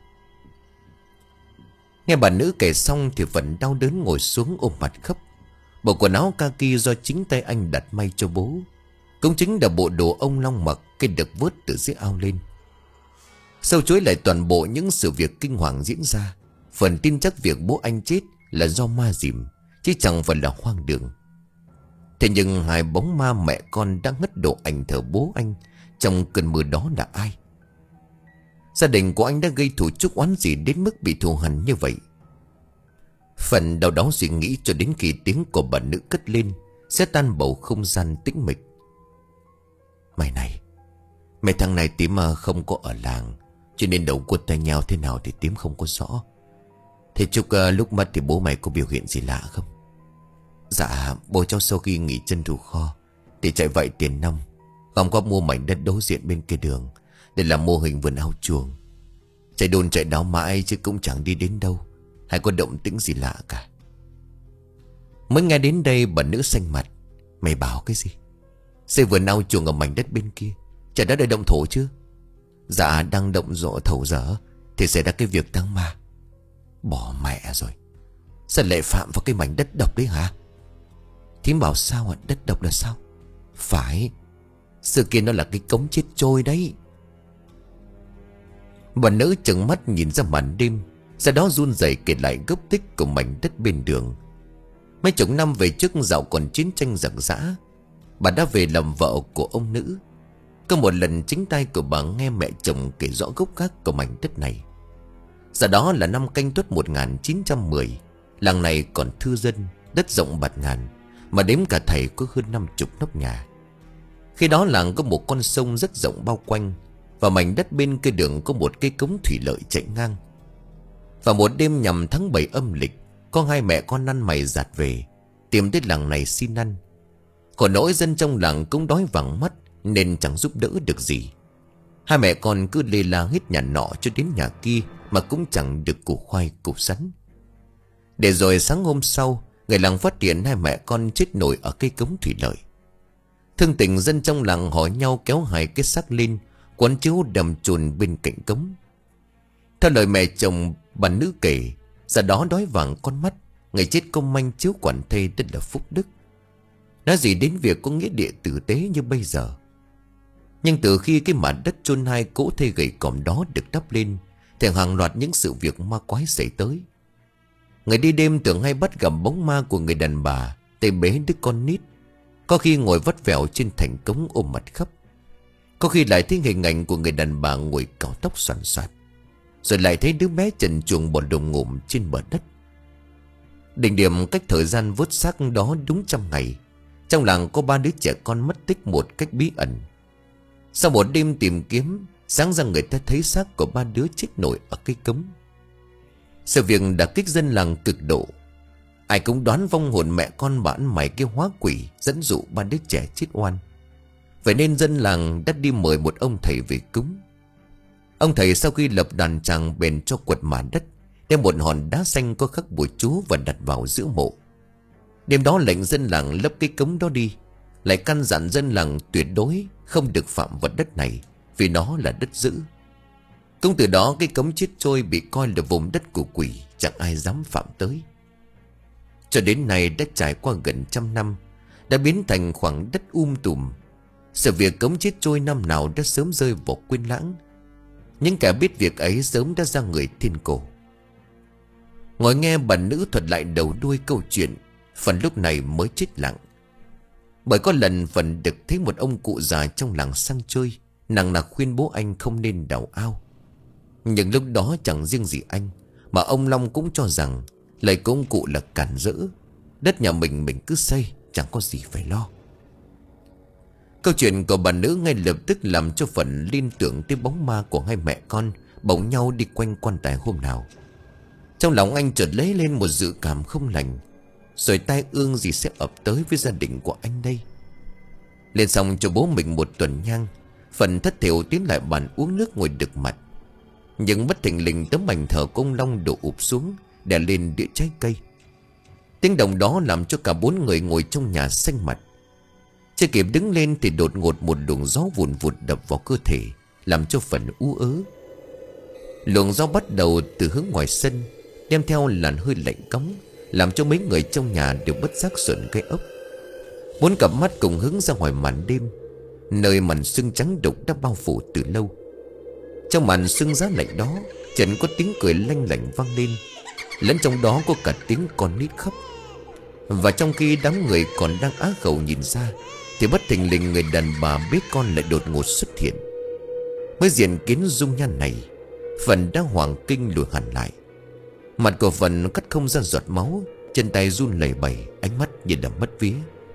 Nghe bà nữ kể xong thì vẫn đau đớn ngồi xuống ôm mặt khóc. Bộ quần áo kaki do chính tay anh đặt may cho bố, cũng chính là bộ đồ ông Long mặc khi được vớt từ dưới ao lên. Sâu chuỗi lại toàn bộ những sự việc kinh hoàng diễn ra, phần tin chắc việc bố anh chết là do ma dìm, chứ chẳng phải là hoang đường. Thế nhưng hai bóng ma mẹ con đang ngất độ ảnh thờ bố anh trong cơn mưa đó là ai? Gia đình của anh đã gây thù chuốc oán gì đến mức bị thù hằn như vậy? Phần đau đớn suy nghĩ cho đến khi tiếng của bà nữ cất lên sẽ tan bầu không gian tĩnh mịch: "Mày này, mấy thằng này tím không có ở làng, cho nên đầu quật tay nhau thế nào thì tím không có rõ. Thế Trúc uh, lúc mất thì bố mày có biểu hiện gì lạ không?" "Dạ, bố cháu sau khi nghỉ chân thủ kho thì chạy vậy tiền nong, không có mua mảnh đất đối diện bên kia đường để làm mô hình vườn ao chuồng. Chạy đồn chạy đáo mãi chứ cũng chẳng đi đến đâu, hay có động tĩnh gì lạ cả." Mới nghe đến đây bà nữ xanh mặt: "Mày bảo cái gì? Xây vườn ao chuồng ở mảnh đất bên kia, chả đã đợi động thổ chứ?" "Dạ, đang động rộ thổ dở thì xảy ra cái việc tăng ma." "Bỏ mẹ rồi, sao lại phạm vào cái mảnh đất độc đấy hả?" "Thím bảo sao ạ? Đất độc là sao?" "Phải, sự kia nó là cái cống chết trôi đấy." Bà nữ trừng mắt nhìn ra màn đêm, sau đó run rẩy kể lại gốc tích của mảnh đất bên đường. Mấy chục năm về trước, dạo còn chiến tranh giặc giã, bà đã về làm vợ của ông nữ. Có một lần chính tay của bà nghe mẹ chồng kể rõ gốc gác của mảnh đất này. Giờ đó là năm Canh Tuất một nghìn chín trăm mười, làng này còn thưa dân, đất rộng bạt ngàn, mà đếm cả thầy có hơn năm chục nóc nhà. Khi đó làng có một con sông rất rộng bao quanh, và mảnh đất bên kia đường có một cây cống thủy lợi chạy ngang. Và một đêm nhằm tháng bảy âm lịch, có hai mẹ con ăn mày giạt về. tìm tới làng này xin ăn. Khổ nỗi dân trong làng cũng đói vắng mắt nên chẳng giúp đỡ được gì. Hai mẹ con cứ lê la hết nhà nọ cho đến nhà kia mà cũng chẳng được củ khoai củ sắn. Để rồi sáng hôm sau, người làng phát hiện hai mẹ con chết nổi ở cây cống thủy lợi. Thương tình dân trong làng hỏi nhau kéo hai cái xác lên, quấn chiếu đầm chùn bên cạnh cống. Theo lời mẹ chồng bà nữ kể, giờ đó đói vàng con mắt, người chết công manh chiếu quản thây rất là phúc đức. Nói gì đến việc có nghĩa địa tử tế như bây giờ. Nhưng từ khi cái mặt đất chôn hai cỗ thây gầy còm đó được đắp lên, thì hàng loạt những sự việc ma quái xảy tới. Người đi đêm tưởng hay bắt gặp bóng ma của người đàn bà tay bế đứa con nít, có khi ngồi vắt vẻo trên thành cống ôm mặt khóc. Có khi lại thấy hình ảnh của người đàn bà ngồi cạo tóc xoàn xoạt, rồi lại thấy đứa bé trần truồng bò đùng ngủm trên bờ đất. Đỉnh điểm cách thời gian vớt xác đó đúng trăm ngày. Trong làng có ba đứa trẻ con mất tích một cách bí ẩn. Sau một đêm tìm kiếm, sáng ra người ta thấy xác của ba đứa chết nổi ở cây cống. Sự việc đã kích dân làng cực độ. Ai cũng đoán vong hồn mẹ con bà ăn mày kia hóa quỷ dẫn dụ ba đứa trẻ chết oan. Vậy nên dân làng đã đi mời một ông thầy về cúng. Ông thầy sau khi lập đàn tràng bèn cho quật mả đất, đem một hòn đá xanh có khắc bùa chú và đặt vào giữa mộ. Đêm đó lệnh dân làng lấp cái cống đó đi, lại căn dặn dân làng tuyệt đối không được phạm vật đất này, vì nó là đất dữ. Cũng từ đó cái cống chết trôi bị coi là vùng đất của quỷ, chẳng ai dám phạm tới. Cho đến nay đã trải qua gần trăm năm, đã biến thành khoảng đất um tùm. Sự việc cống chết trôi năm nào đã sớm rơi vào quên lãng. Những kẻ biết việc ấy sớm đã ra người thiên cổ. Ngồi nghe bà nữ thuật lại đầu đuôi câu chuyện, Phần lúc này mới chết lặng. Bởi có lần Phần được thấy một ông cụ già trong làng sang chơi, nặng nặc khuyên bố anh không nên đào ao. Nhưng lúc đó chẳng riêng gì anh, mà ông Long cũng cho rằng lời của ông cụ là cản rỡ. Đất nhà mình mình cứ xây, chẳng có gì phải lo. Câu chuyện của bà nữ ngay lập tức làm cho Phần liên tưởng tới bóng ma của hai mẹ con bỗng nhau đi quanh quan tài hôm nào. Trong lòng anh chợt lấy lên một dự cảm không lành, rồi tai ương gì sẽ ập tới với gia đình của anh đây. Lên xong cho bố mình một tuần nhang, Phần thất thểu tiến lại bàn uống nước ngồi đực mặt. Nhưng bất thình lình tấm ảnh thờ của ông Long đổ ụp xuống, đè lên đĩa trái cây. Tiếng động đó làm cho cả bốn người ngồi trong nhà xanh mặt. Chưa kịp đứng lên thì đột ngột một luồng gió vùn vụt đập vào cơ thể, làm cho Phần ú ớ. Luồng gió bắt đầu từ hướng ngoài sân, đem theo làn hơi lạnh cóng, làm cho mấy người trong nhà đều bất giác sởn gai ốc. Bốn cặp mắt cùng hướng ra ngoài màn đêm, nơi màn sương trắng đục đã bao phủ từ lâu. Trong màn sương giá lạnh đó, chợt có tiếng cười lanh lảnh vang lên, lẫn trong đó có cả tiếng con nít khóc. Và trong khi đám người còn đang á khẩu nhìn ra, thì bất thình lình người đàn bà bế con lại đột ngột xuất hiện. Mới diện kiến dung nhan này, Phần đã hoảng kinh lùi hẳn lại. Mặt của Phần cắt không ra giọt máu, chân tay run lẩy bẩy, ánh mắt như đã mất vía.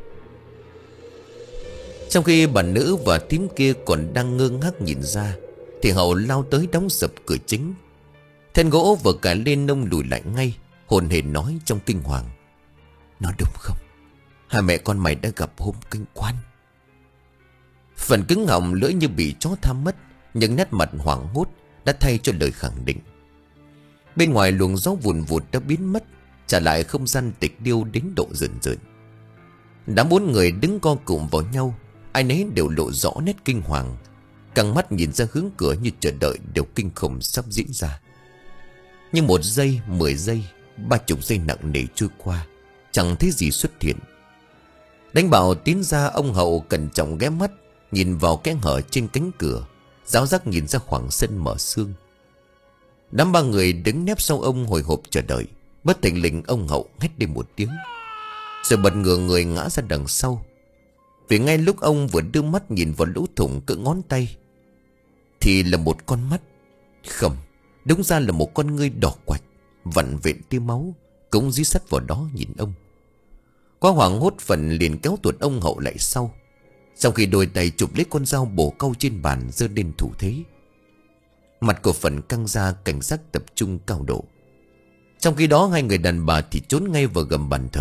Trong khi bà nữ và thím kia còn đang ngơ ngác nhìn ra, thì Hậu lao tới đóng sập cửa chính. Then gỗ vừa cài lên nông lùi lại ngay, hồn hển nói trong kinh hoàng: "Nó đúng không? Hai mẹ con mày đã gặp hôm kinh quan." Phần cứng họng, lưỡi như bị chó tham mất, nhưng nét mặt hoảng hốt đã thay cho lời khẳng định. Bên ngoài luồng gió vùn vụt đã biến mất, trả lại không gian tịch điêu đến độ rợn rợn. Đám bốn người đứng co cụm vào nhau, ai nấy đều lộ rõ nét kinh hoàng, căng mắt nhìn ra hướng cửa như chờ đợi điều kinh khủng sắp diễn ra. Nhưng một giây, mười giây, ba chục giây nặng nề trôi qua, chẳng thấy gì xuất hiện. Đánh bảo tiến ra, ông Hậu cẩn trọng ghé mắt nhìn vào kẽ hở trên cánh cửa, giáo giác nhìn ra khoảng sân mở sương. Đám ba người đứng nép sau ông hồi hộp chờ đợi. Bất thình lình ông Hậu hét lên một tiếng, rồi bật ngửa người ngã ra đằng sau. Vì ngay lúc ông vừa đưa mắt nhìn vào lỗ thủng cỡ ngón tay, thì là một con mắt. Không, đúng ra là một con ngươi đỏ quạch, vặn vẹn tia máu, cũng dí sắt vào đó nhìn ông. Quá hoảng hốt, Phần liền kéo tuột ông Hậu lại sau, sau khi đôi tay chụp lấy con dao bổ câu trên bàn giơ lên thủ thế. Mặt của Phần căng ra, cảnh giác tập trung cao độ. Trong khi đó hai người đàn bà thì trốn ngay vào gầm bàn thờ,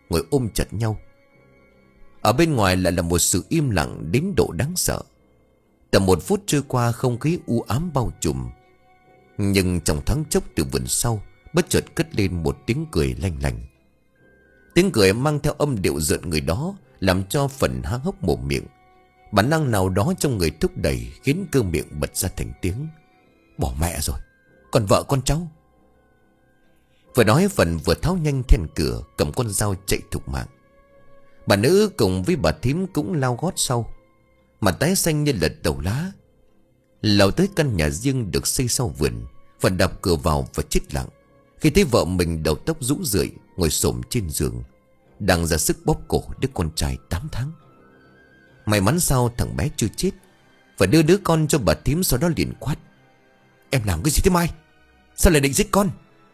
ngồi ôm chặt nhau. Ở bên ngoài lại là một sự im lặng đến độ đáng sợ. Tầm một phút trôi qua, không khí u ám bao trùm. Nhưng trong thoáng chốc, từ vườn sau bất chợt cất lên một tiếng cười lanh lành. Tiếng cười mang theo âm điệu rợn người đó, làm cho Phần há hốc mồm miệng. Bản năng nào đó trong người thúc đẩy khiến cơ miệng bật ra thành tiếng: bỏ mẹ rồi, còn vợ con cháu. Vừa nói Phần vừa tháo nhanh then cửa, cầm con dao chạy thục mạng. Bà nữ cùng với bà thím cũng lao gót sau, mặt tái xanh như lật đầu lá. Lào tới căn nhà riêng được xây sau vườn, Phần đạp cửa vào và chết lặng khi thấy vợ mình đầu tóc rũ rượi ngồi xổm trên giường, đang ra sức bóp cổ đứa con trai tám tháng. May mắn sao thằng bé chưa chết, và đưa đứa con cho bà thím, sau đó liền quát: em làm cái gì thế Mai? Sao lại định giết con?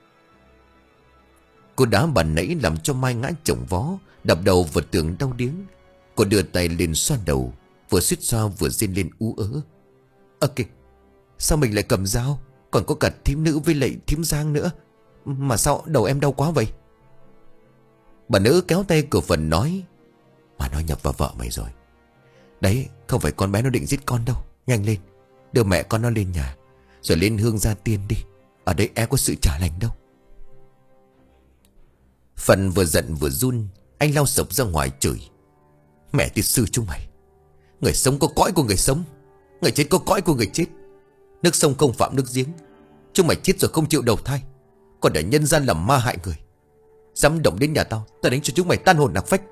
Cô đá bà nãy làm cho Mai ngã chồng vó, đập đầu vào tường đau điếng. Cô đưa tay lên xoa đầu, vừa suýt xoa vừa rên lên ú ớ: ơ kìa, sao mình lại cầm dao? Còn có cả thím nữ với lại thím Giang nữa. Mà sao đầu em đau quá vậy? Bà nữ kéo tay của Phần nói: mà nó nhập vào vợ mày rồi. Đấy, không phải con bé nó định giết con đâu. Nhanh lên, đưa mẹ con nó lên nhà, rồi lên hương gia tiên đi. Ở đây e có sự trả lành đâu. Phần vừa giận vừa run, anh lao sộc ra ngoài chửi: mẹ tiệt sư chúng mày, người sống có cõi của người sống, người chết có cõi của người chết. Nước sông không phạm nước giếng, chúng mày chết rồi không chịu đầu thai, còn để nhân gian làm ma hại người. Dám động đến nhà tao, tao đánh cho chúng mày tan hồn nạc phách.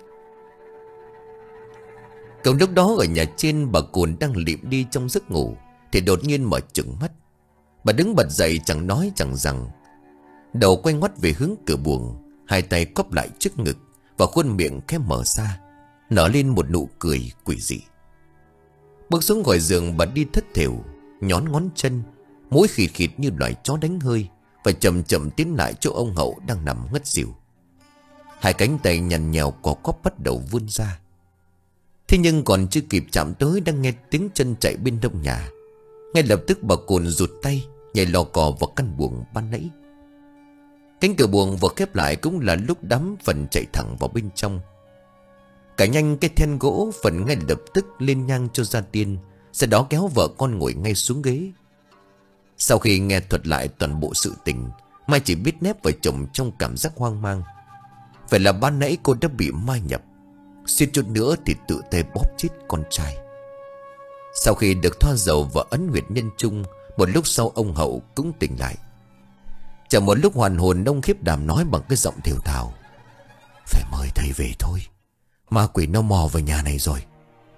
Cùng lúc đó ở nhà trên, bà Cồn đang lịm đi trong giấc ngủ thì đột nhiên mở trừng mắt. Bà đứng bật dậy chẳng nói chẳng rằng, đầu quay ngoắt về hướng cửa buồng, hai tay cóp lại trước ngực và khuôn miệng khẽ mở ra, nở lên một nụ cười quỷ dị. Bước xuống khỏi giường, bà đi thất thểu, nhón ngón chân, mũi khịt khịt như loài chó đánh hơi, và chậm chậm tiến lại chỗ ông Hậu đang nằm ngất xỉu. Hai cánh tay nhằn nhèo cò quắp bắt đầu vươn ra. Thế nhưng còn chưa kịp chạm tới, đang nghe tiếng chân chạy bên đông nhà. Ngay lập tức bà Cồn rụt tay, nhảy lò cò vào căn buồng ban nãy. Cánh cửa buồng vừa khép lại cũng là lúc đám Phần chạy thẳng vào bên trong. Cả nhanh cái then gỗ, Phần ngay lập tức lên nhang cho gia tiên, sau đó kéo vợ con ngồi ngay xuống ghế. Sau khi nghe thuật lại toàn bộ sự tình, Mai chỉ biết nép vào chồng trong cảm giác hoang mang. Phải là ban nãy cô đã bị ma nhập, suýt chút nữa thì tự tay bóp chết con trai. Sau khi được thoa dầu và ấn huyệt nhân trung, một lúc sau ông Hậu cũng tỉnh lại. Chẳng một lúc hoàn hồn, ông khiếp đảm nói bằng cái giọng thều thào: phải mời thầy về thôi, ma quỷ nó mò vào nhà này rồi.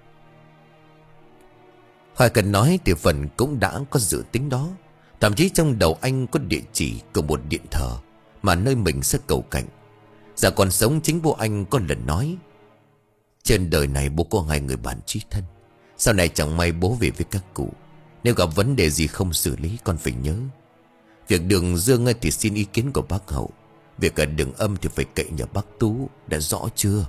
Khỏi cần nói thì Phần cũng đã có dự tính đó. Thậm chí trong đầu anh có địa chỉ của một điện thờ mà nơi mình sẽ cầu cạnh. Dạ còn sống, chính bố anh có lần nói: trên đời này bố có hai người bạn chí thân, sau này chẳng may bố về với các cụ, nếu gặp vấn đề gì không xử lý, con phải nhớ. Việc đường dương thì xin ý kiến của bác Hậu, việc ở đường âm thì phải cậy nhờ bác Tú, đã rõ chưa?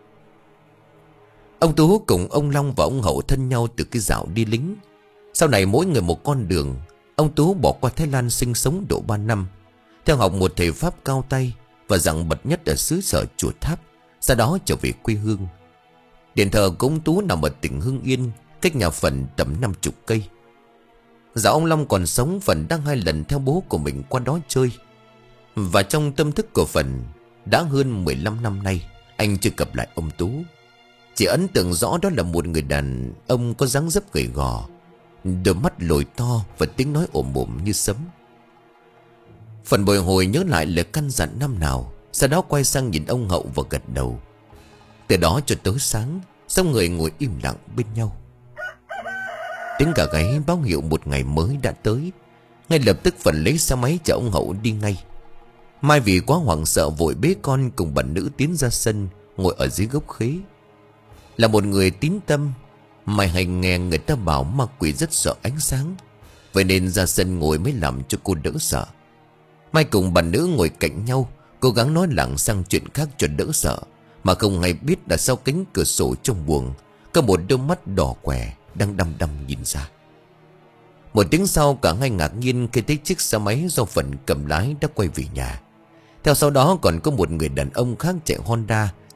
Ông Tú cùng ông Long và ông Hậu thân nhau từ cái dạo đi lính. Sau này mỗi người một con đường. Ông Tú bỏ qua Thái Lan sinh sống độ ba năm, theo học một thầy Pháp cao tay và rằng bậc nhất ở xứ sở Chùa Tháp, sau đó trở về quê hương. Điện thờ của ông Tú nằm ở tỉnh Hưng Yên, cách nhà Phần tầm năm chục cây. Dạ ông Long còn sống, Phần đang hai lần theo bố của mình qua đó chơi. Và trong tâm thức của Phần, đã hơn mười lăm năm nay anh chưa gặp lại ông Tú. Chỉ ấn tượng rõ đó là một người đàn ông có dáng dấp gầy gò, đôi mắt lồi to và tiếng nói ồm ồm như sấm. Phần bồi hồi nhớ lại lời căn dặn năm nào, sau đó quay sang nhìn ông Hậu và gật đầu. Từ đó cho tới sáng, sáu người ngồi im lặng bên nhau. Tiếng gà gáy báo hiệu một ngày mới đã tới. Ngay lập tức Phần lấy xe máy chở ông Hậu đi ngay. Mai vì quá hoảng sợ vội bế con cùng bà nữ tiến ra sân, ngồi ở dưới gốc khế. Là một người tín tâm, Mai hay nghe người ta bảo ma quỷ rất sợ ánh sáng, vậy nên ra sân ngồi mới làm cho cô đỡ sợ. Mai cùng bà nữ ngồi cạnh nhau, cố gắng nói lảng sang chuyện khác cho đỡ sợ, mà không hay biết là sau cánh cửa sổ trong buồng có một đôi mắt đỏ què đang đăm đăm nhìn ra. Một tiếng sau, cả hai ngạc nhiên khi thấy chiếc xe máy do Phần cầm lái đã quay về nhà. Theo sau đó còn có một người đàn ông khác chạy Honda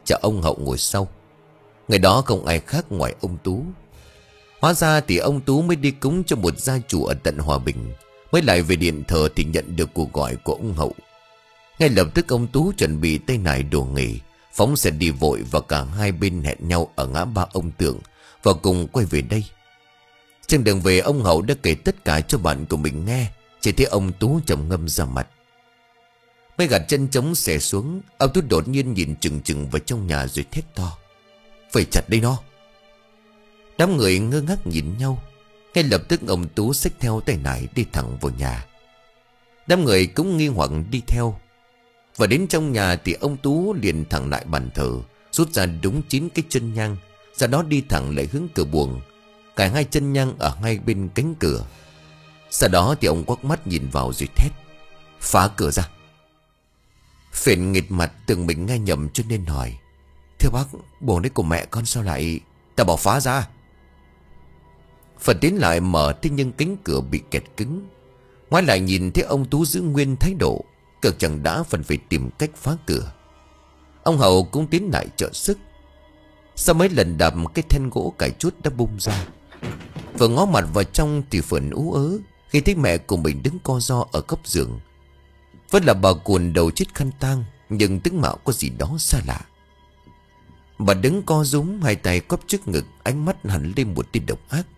chở ông Hậu ngồi sau. Người đó không ai khác ngoài ông Tú. Hóa ra thì ông Tú mới đi cúng cho một gia chủ ở tận Hòa Bình, mới lại về điện thờ thì nhận được cuộc gọi của ông Hậu. Ngay lập tức ông Tú chuẩn bị tay nải đồ nghề, phóng xe đi vội, và cả hai bên hẹn nhau ở ngã ba ông Tượng và cùng quay về đây. Trên đường về, ông Hậu đã kể tất cả cho bạn của mình nghe. Chỉ thấy ông Tú trầm ngâm ra mặt. Mới gạt chân trống xẻ xuống, ông Tú đột nhiên nhìn chừng chừng vào trong nhà rồi thét to: "Phải chặt đây nó!" Đám người ngơ ngác nhìn nhau. Ngay lập tức ông Tú xách theo tay nải đi thẳng vào nhà. Đám người cũng nghi hoặc đi theo. Và đến trong nhà thì ông Tú liền thẳng lại bàn thờ, rút ra đúng chín cái chân nhang, sau đó đi thẳng lại hướng cửa buồng, cài hai chân nhang ở hai bên cánh cửa. Sau đó thì ông quắc mắt nhìn vào rồi thét: "Phá cửa ra!" Phền nghịch mặt tưởng mình nghe nhầm cho nên hỏi: "Thưa bác, buồng đấy của mẹ con sao lại..." "Ta bảo phá ra!" Phần tiến lại mở, thế nhưng cánh cửa bị kẹt cứng. Ngoái lại nhìn thấy ông Tú giữ nguyên thái độ, cực chẳng đã phần phải tìm cách phá cửa. Ông Hậu cũng tiến lại trợ sức. Sau mấy lần đập, cái then gỗ cài chốt đã bung ra. Vừa ngó mặt vào trong thì Phượng ú ớ khi thấy mẹ của mình đứng co ro ở góc giường. Vẫn là bà cuồn đầu chiếc khăn tang, nhưng tướng mạo có gì đó xa lạ. Bà đứng co rúm, hai tay quắp trước ngực, ánh mắt hẳn lên một tia độc ác.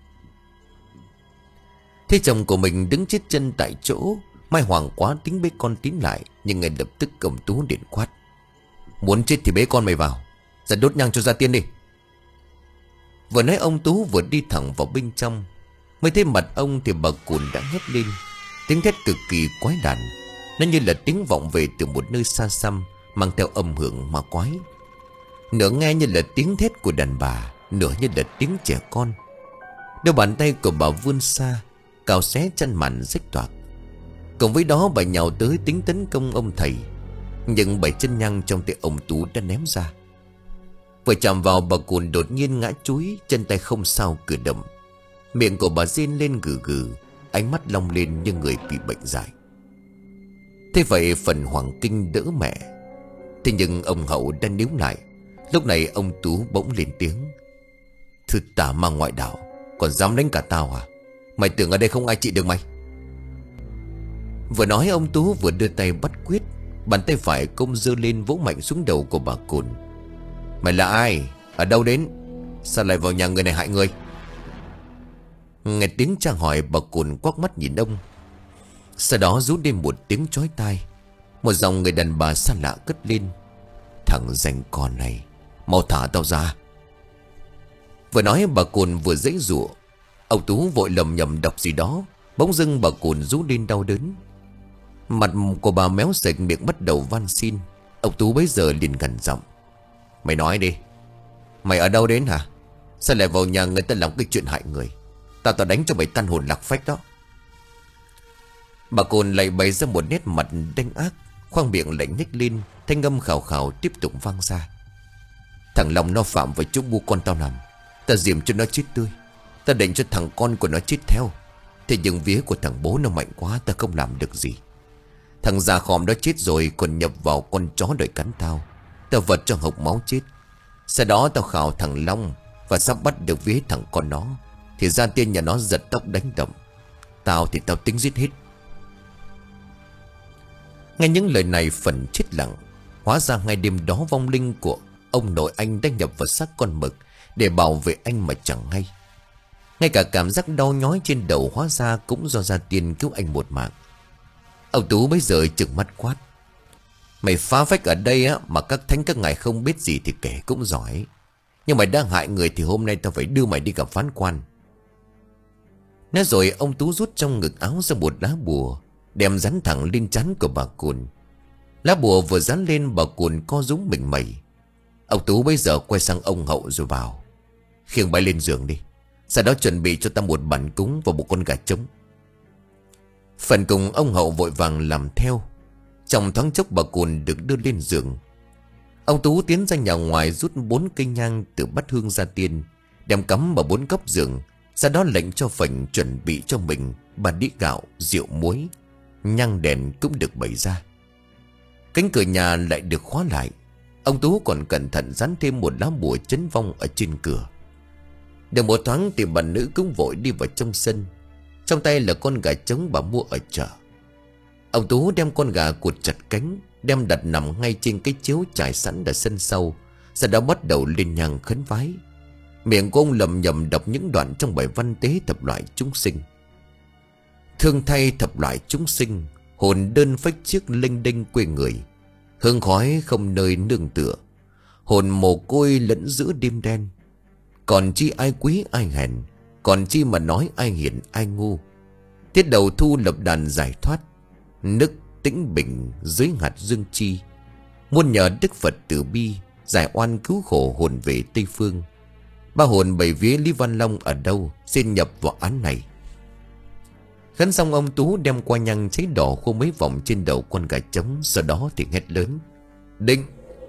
Thế chồng của mình đứng chết chân tại chỗ. Mai hoảng quá tính bế con tín lại, nhưng ngay lập tức ông Tú điện quát: "Muốn chết thì bế con mày vào, ra đốt nhang cho gia tiên đi." Vừa nói ông Tú vừa đi thẳng vào bên trong. Mới thấy mặt ông thì bà cùn đã hét lên. Tiếng thét cực kỳ quái đản, nó như là tiếng vọng về từ một nơi xa xăm, mang theo âm hưởng ma quái. Nửa nghe như là tiếng thét của đàn bà, nửa như là tiếng trẻ con. Đôi bàn tay của bà vươn xa, cào xé chân màn rách toạc. Cùng với đó bà nhào tới tính tấn công ông thầy, nhưng bảy chân nhang trong tay ông Tú đã ném ra. Vừa chạm vào, bà cùn đột nhiên ngã chúi, chân tay không sao cử động. Miệng của bà rên lên gừ gừ, ánh mắt long lên như người bị bệnh dại. Thế vậy phần hoàng kinh đỡ mẹ. Thế nhưng ông Hậu đã níu lại. Lúc này ông Tú bỗng lên tiếng: "Thứ tà ma ngoại đạo, còn dám đánh cả tao à? Mày tưởng ở đây không ai trị được mày?" Vừa nói ông Tú vừa đưa tay bắt quyết. Bàn tay phải công giơ lên vỗ mạnh xuống đầu của bà cùn. "Mày là ai? Ở đâu đến? Sao lại vào nhà người này hại người?" Nghe tiếng cha hỏi, bà cùn quắc mắt nhìn ông. Sau đó rút lên một tiếng chói tai. Một dòng người đàn bà xa lạ cất lên: "Thằng danh con này, mau thả tao ra!" Vừa nói bà cùn vừa giãy giụa. Ông Tú vội lầm nhầm đọc gì đó. Bỗng dưng bà cùn rú lên đau đớn. Mặt của bà méo sạch, miệng bắt đầu van xin. Ông Tú bấy giờ liền gằn giọng: "Mày nói đi, mày ở đâu đến hả? Sao lại vào nhà người ta làm cái chuyện hại người? Tao tao đánh cho mày tan hồn lạc phách đó." Bà cồn lại bày ra một nét mặt đanh ác, khoang miệng lại nhếch lên, thanh âm khào khào tiếp tục vang ra: "Thằng Long nó phạm vào chỗ bu con tao làm, ta diệm cho nó chết tươi. Ta định cho thằng con của nó chết theo. Thế nhưng vía của thằng bố nó mạnh quá, ta không làm được gì. Thằng già khòm đó chết rồi, còn nhập vào con chó đòi cắn tao. Ta vật cho hộc máu chết. Sau đó tao khảo thằng Long, và sắp bắt được vía thằng con nó, thì gia tiên nhà nó giật tóc đánh đập. Tao thì tao tính giết hết." Nghe những lời này phần chết lặng. Hóa ra ngay đêm đó vong linh của ông nội anh đã nhập vào xác con mực để bảo vệ anh mà chẳng hay. Ngay cả cảm giác đau nhói trên đầu hóa ra cũng do gia tiên cứu anh một mạng. Ông Tú bây giờ trừng mắt quát: "Mày phá phách ở đây á, mà các thánh các ngài không biết gì thì kể cũng giỏi. Nhưng mày đang hại người thì hôm nay tao phải đưa mày đi gặp phán quan." Nói rồi ông Tú rút trong ngực áo ra một lá bùa, đem dán thẳng lên trán của bà cùn. Lá bùa vừa dán lên, bà cùn co rúm mình mẩy. Ông Tú bây giờ quay sang ông Hậu rồi vào: "Khiêng bay lên giường đi. Sau đó chuẩn bị cho ta một bản cúng và một con gà trống." Phần cùng ông Hậu vội vàng làm theo. Trong thoáng chốc bà cùn được đưa lên giường. Ông Tú tiến ra nhà ngoài, rút bốn cây nhang từ bát hương gia tiên, đem cắm vào bốn góc giường. Sau đó lệnh cho Phành chuẩn bị cho mình ba đĩa gạo, rượu muối. Nhang đèn cũng được bày ra. Cánh cửa nhà lại được khóa lại. Ông Tú còn cẩn thận dán thêm một lá bùa trấn vong ở trên cửa. Được một thoáng thì bà nữ cũng vội đi vào trong sân. Trong tay là con gà trống bà mua ở chợ. Ông Tú đem con gà cột chặt cánh, đem đặt nằm ngay trên cái chiếu trải sẵn ở sân sau. Sau đó bắt đầu lên nhang khấn vái. Miệng của ông lầm nhầm đọc những đoạn trong bài văn tế thập loại chúng sinh. Thương thay thập loại chúng sinh, hồn đơn phách chiếc linh đinh quê người. Hương khói không nơi nương tựa, hồn mồ côi lẫn giữa đêm đen. Còn chi ai quý ai hèn, còn chi mà nói ai hiền ai ngu. Tiết đầu thu lập đàn giải thoát, nước tĩnh bình dưới hạt dương chi. Muôn nhờ Đức Phật từ bi, giải oan cứu khổ hồn về Tây Phương. Ba hồn bảy vía Lý Văn Long ở đâu, xin nhập vào án này. Khấn xong ông Tú đem qua nhang cháy đỏ khô mấy vòng trên đầu con gà trống. Sau đó thì hét lớn: Định!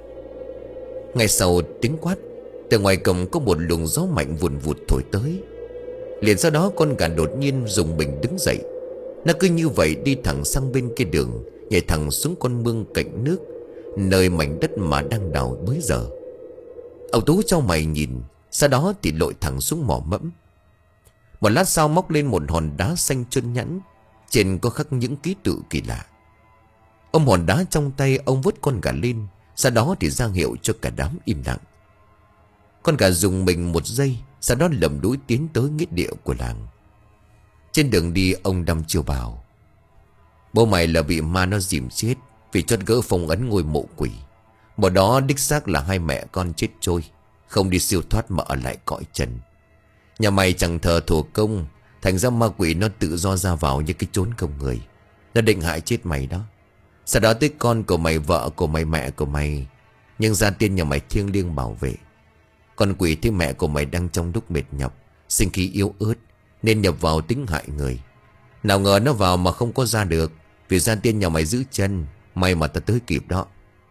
Ngay sau tiếng quát, từ ngoài cổng có một luồng gió mạnh vùn vụt thổi tới. Liền sau đó con gà đột nhiên dùng mình đứng dậy. Nó cứ như vậy đi thẳng sang bên kia đường, nhảy thẳng xuống con mương cạnh nước, nơi mảnh đất mà đang đào bấy giờ. Ông Tú cho mày nhìn, sau đó thì lội thẳng xuống mỏ mẫm. Một lát sau móc lên một hòn đá xanh trơn nhẵn, trên có khắc những ký tự kỳ lạ. Ôm hòn đá trong tay, ông vứt con gà lên, sau đó thì ra hiệu cho cả đám im lặng. Con gà dùng mình một giây, sau đó lầm đuổi tiến tới nghĩa địa của làng. Trên đường đi ông đăm chiêu bảo: Bố mày là bị ma nó dìm chết vì chót gỡ phong ấn ngôi mộ quỷ. Một đó đích xác là hai mẹ con chết trôi, không đi siêu thoát mà ở lại cõi trần. Nhà mày chẳng thờ thổ công, thành ra ma quỷ nó tự do ra vào như cái chốn không người. Nó định hại chết mày đó. Sau đó tới con của mày, vợ của mày, mẹ của mày. Nhưng gia tiên nhà mày thiêng liêng bảo vệ. Con quỷ thấy mẹ của mày đang trong lúc mệt nhọc, sinh khí yếu ớt, nên nhập vào tính hại người. Nào ngờ nó vào mà không có ra được, vì gia tiên nhà mày giữ chân. May mà ta tới kịp đó.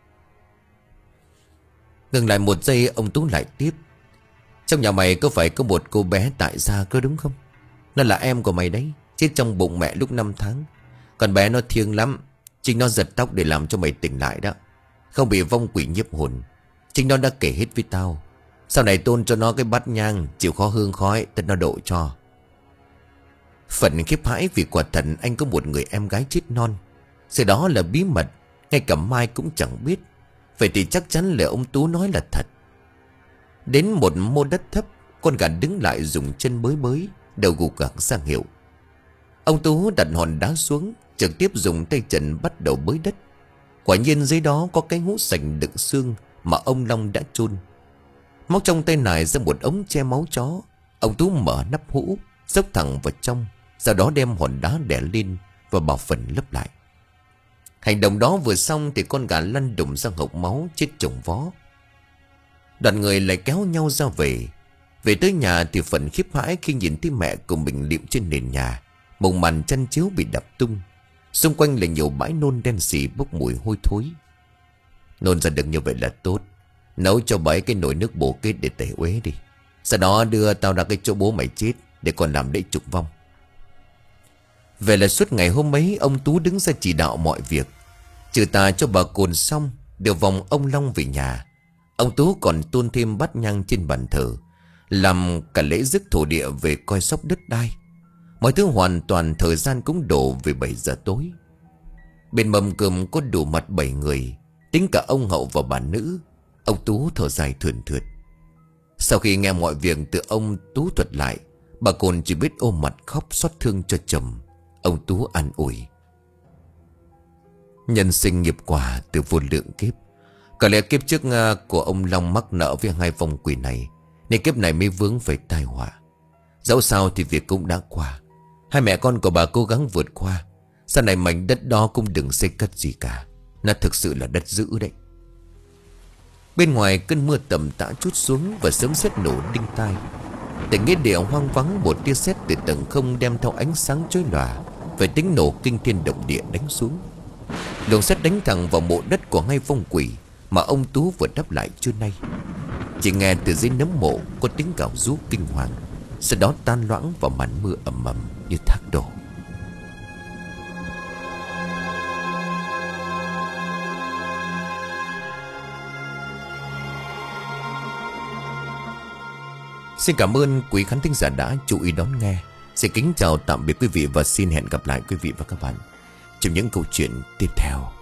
Ngừng lại một giây, ông Tú lại tiếp: Trong nhà mày có phải có một cô bé tại gia cơ đúng không? Nó là em của mày đấy, chết trong bụng mẹ lúc năm tháng. Con bé nó thiêng lắm, chính nó giật tóc để làm cho mày tỉnh lại đó, không bị vong quỷ nhiếp hồn. Chính nó đã kể hết với tao. Sau này tôn cho nó cái bát nhang, chịu khó hương khói, tất nó độ cho. Phần khiếp hãi vì quả thật anh có một người em gái chết non. Sự đó là bí mật, ngay cả Mai cũng chẳng biết. Vậy thì chắc chắn là ông Tú nói là thật. Đến một mô đất thấp, con gà đứng lại dùng chân bới bới, đầu gục gẳng sang hiệu. Ông Tú đặt hòn đá xuống, trực tiếp dùng tay trần bắt đầu bới đất. Quả nhiên dưới đó có cái hũ sành đựng xương mà ông Long đã chôn. Móc trong tay nải ra một ống che máu chó. Ông Tú mở nắp hũ, dốc thẳng vào trong, sau đó đem hòn đá đè lên và bảo phần lấp lại. Hành động đó vừa xong thì con gà lăn đùng ra hộc máu, chết chồng vó. Đoàn người lại kéo nhau ra về. Về tới nhà thì Phần khiếp hãi khi nhìn thấy mẹ của mình liệm trên nền nhà, mùng màn chăn chiếu bị đập tung. Xung quanh là nhiều bãi nôn đen xì bốc mùi hôi thối. Nôn ra được như vậy là tốt. Nấu cho bảy cái nồi nước bổ kết để tẩy uế đi. Sau đó đưa tao ra cái chỗ bố mày chết, để còn làm lễ trục vong. Về là suốt ngày hôm ấy, ông Tú đứng ra chỉ đạo mọi việc. Trừ tà cho bà cồn xong, đều vòng ông Long về nhà. Ông Tú còn tôn thêm bát nhang trên bàn thờ, làm cả lễ rước thổ địa về coi sóc đất đai. Mọi thứ hoàn toàn, thời gian cũng đổ về bảy giờ tối. Bên mâm cơm có đủ mặt bảy người, tính cả ông Hậu và bà nữ. Ông Tú thở dài thườn thượt. Sau khi nghe mọi việc từ ông Tú thuật lại, bà Cồn chỉ biết ôm mặt khóc xót thương cho chồng. Ông Tú an ủi: Nhân sinh nghiệp quả từ vô lượng kiếp. Có lẽ kiếp trước của ông Long mắc nợ với hai vong quỷ này, nên kiếp này mới vướng phải tai họa. Dẫu sao thì việc cũng đã qua. Hai mẹ con của bà cố gắng vượt qua. Sau này mảnh đất đó cũng đừng xây cất gì cả. Nó thực sự là đất dữ đấy. Bên ngoài cơn mưa tầm tã trút xuống và sấm sét nổ đinh tai. Tại nghĩa địa hoang vắng, một tia sét từ tầng không đem theo ánh sáng chói lòa với tiếng nổ kinh thiên động địa đánh xuống. Luồng sét đánh thẳng vào mộ đất của hai vong quỷ mà ông Tú vừa đắp lại trưa nay. Chỉ nghe từ dưới nấm mộ có tiếng gào rú kinh hoàng, sau đó tan loãng vào màn mưa ầm ầm như thác đổ. Xin cảm ơn quý khán thính giả đã chú ý đón nghe. Xin kính chào tạm biệt quý vị và xin hẹn gặp lại quý vị và các bạn trong những câu chuyện tiếp theo.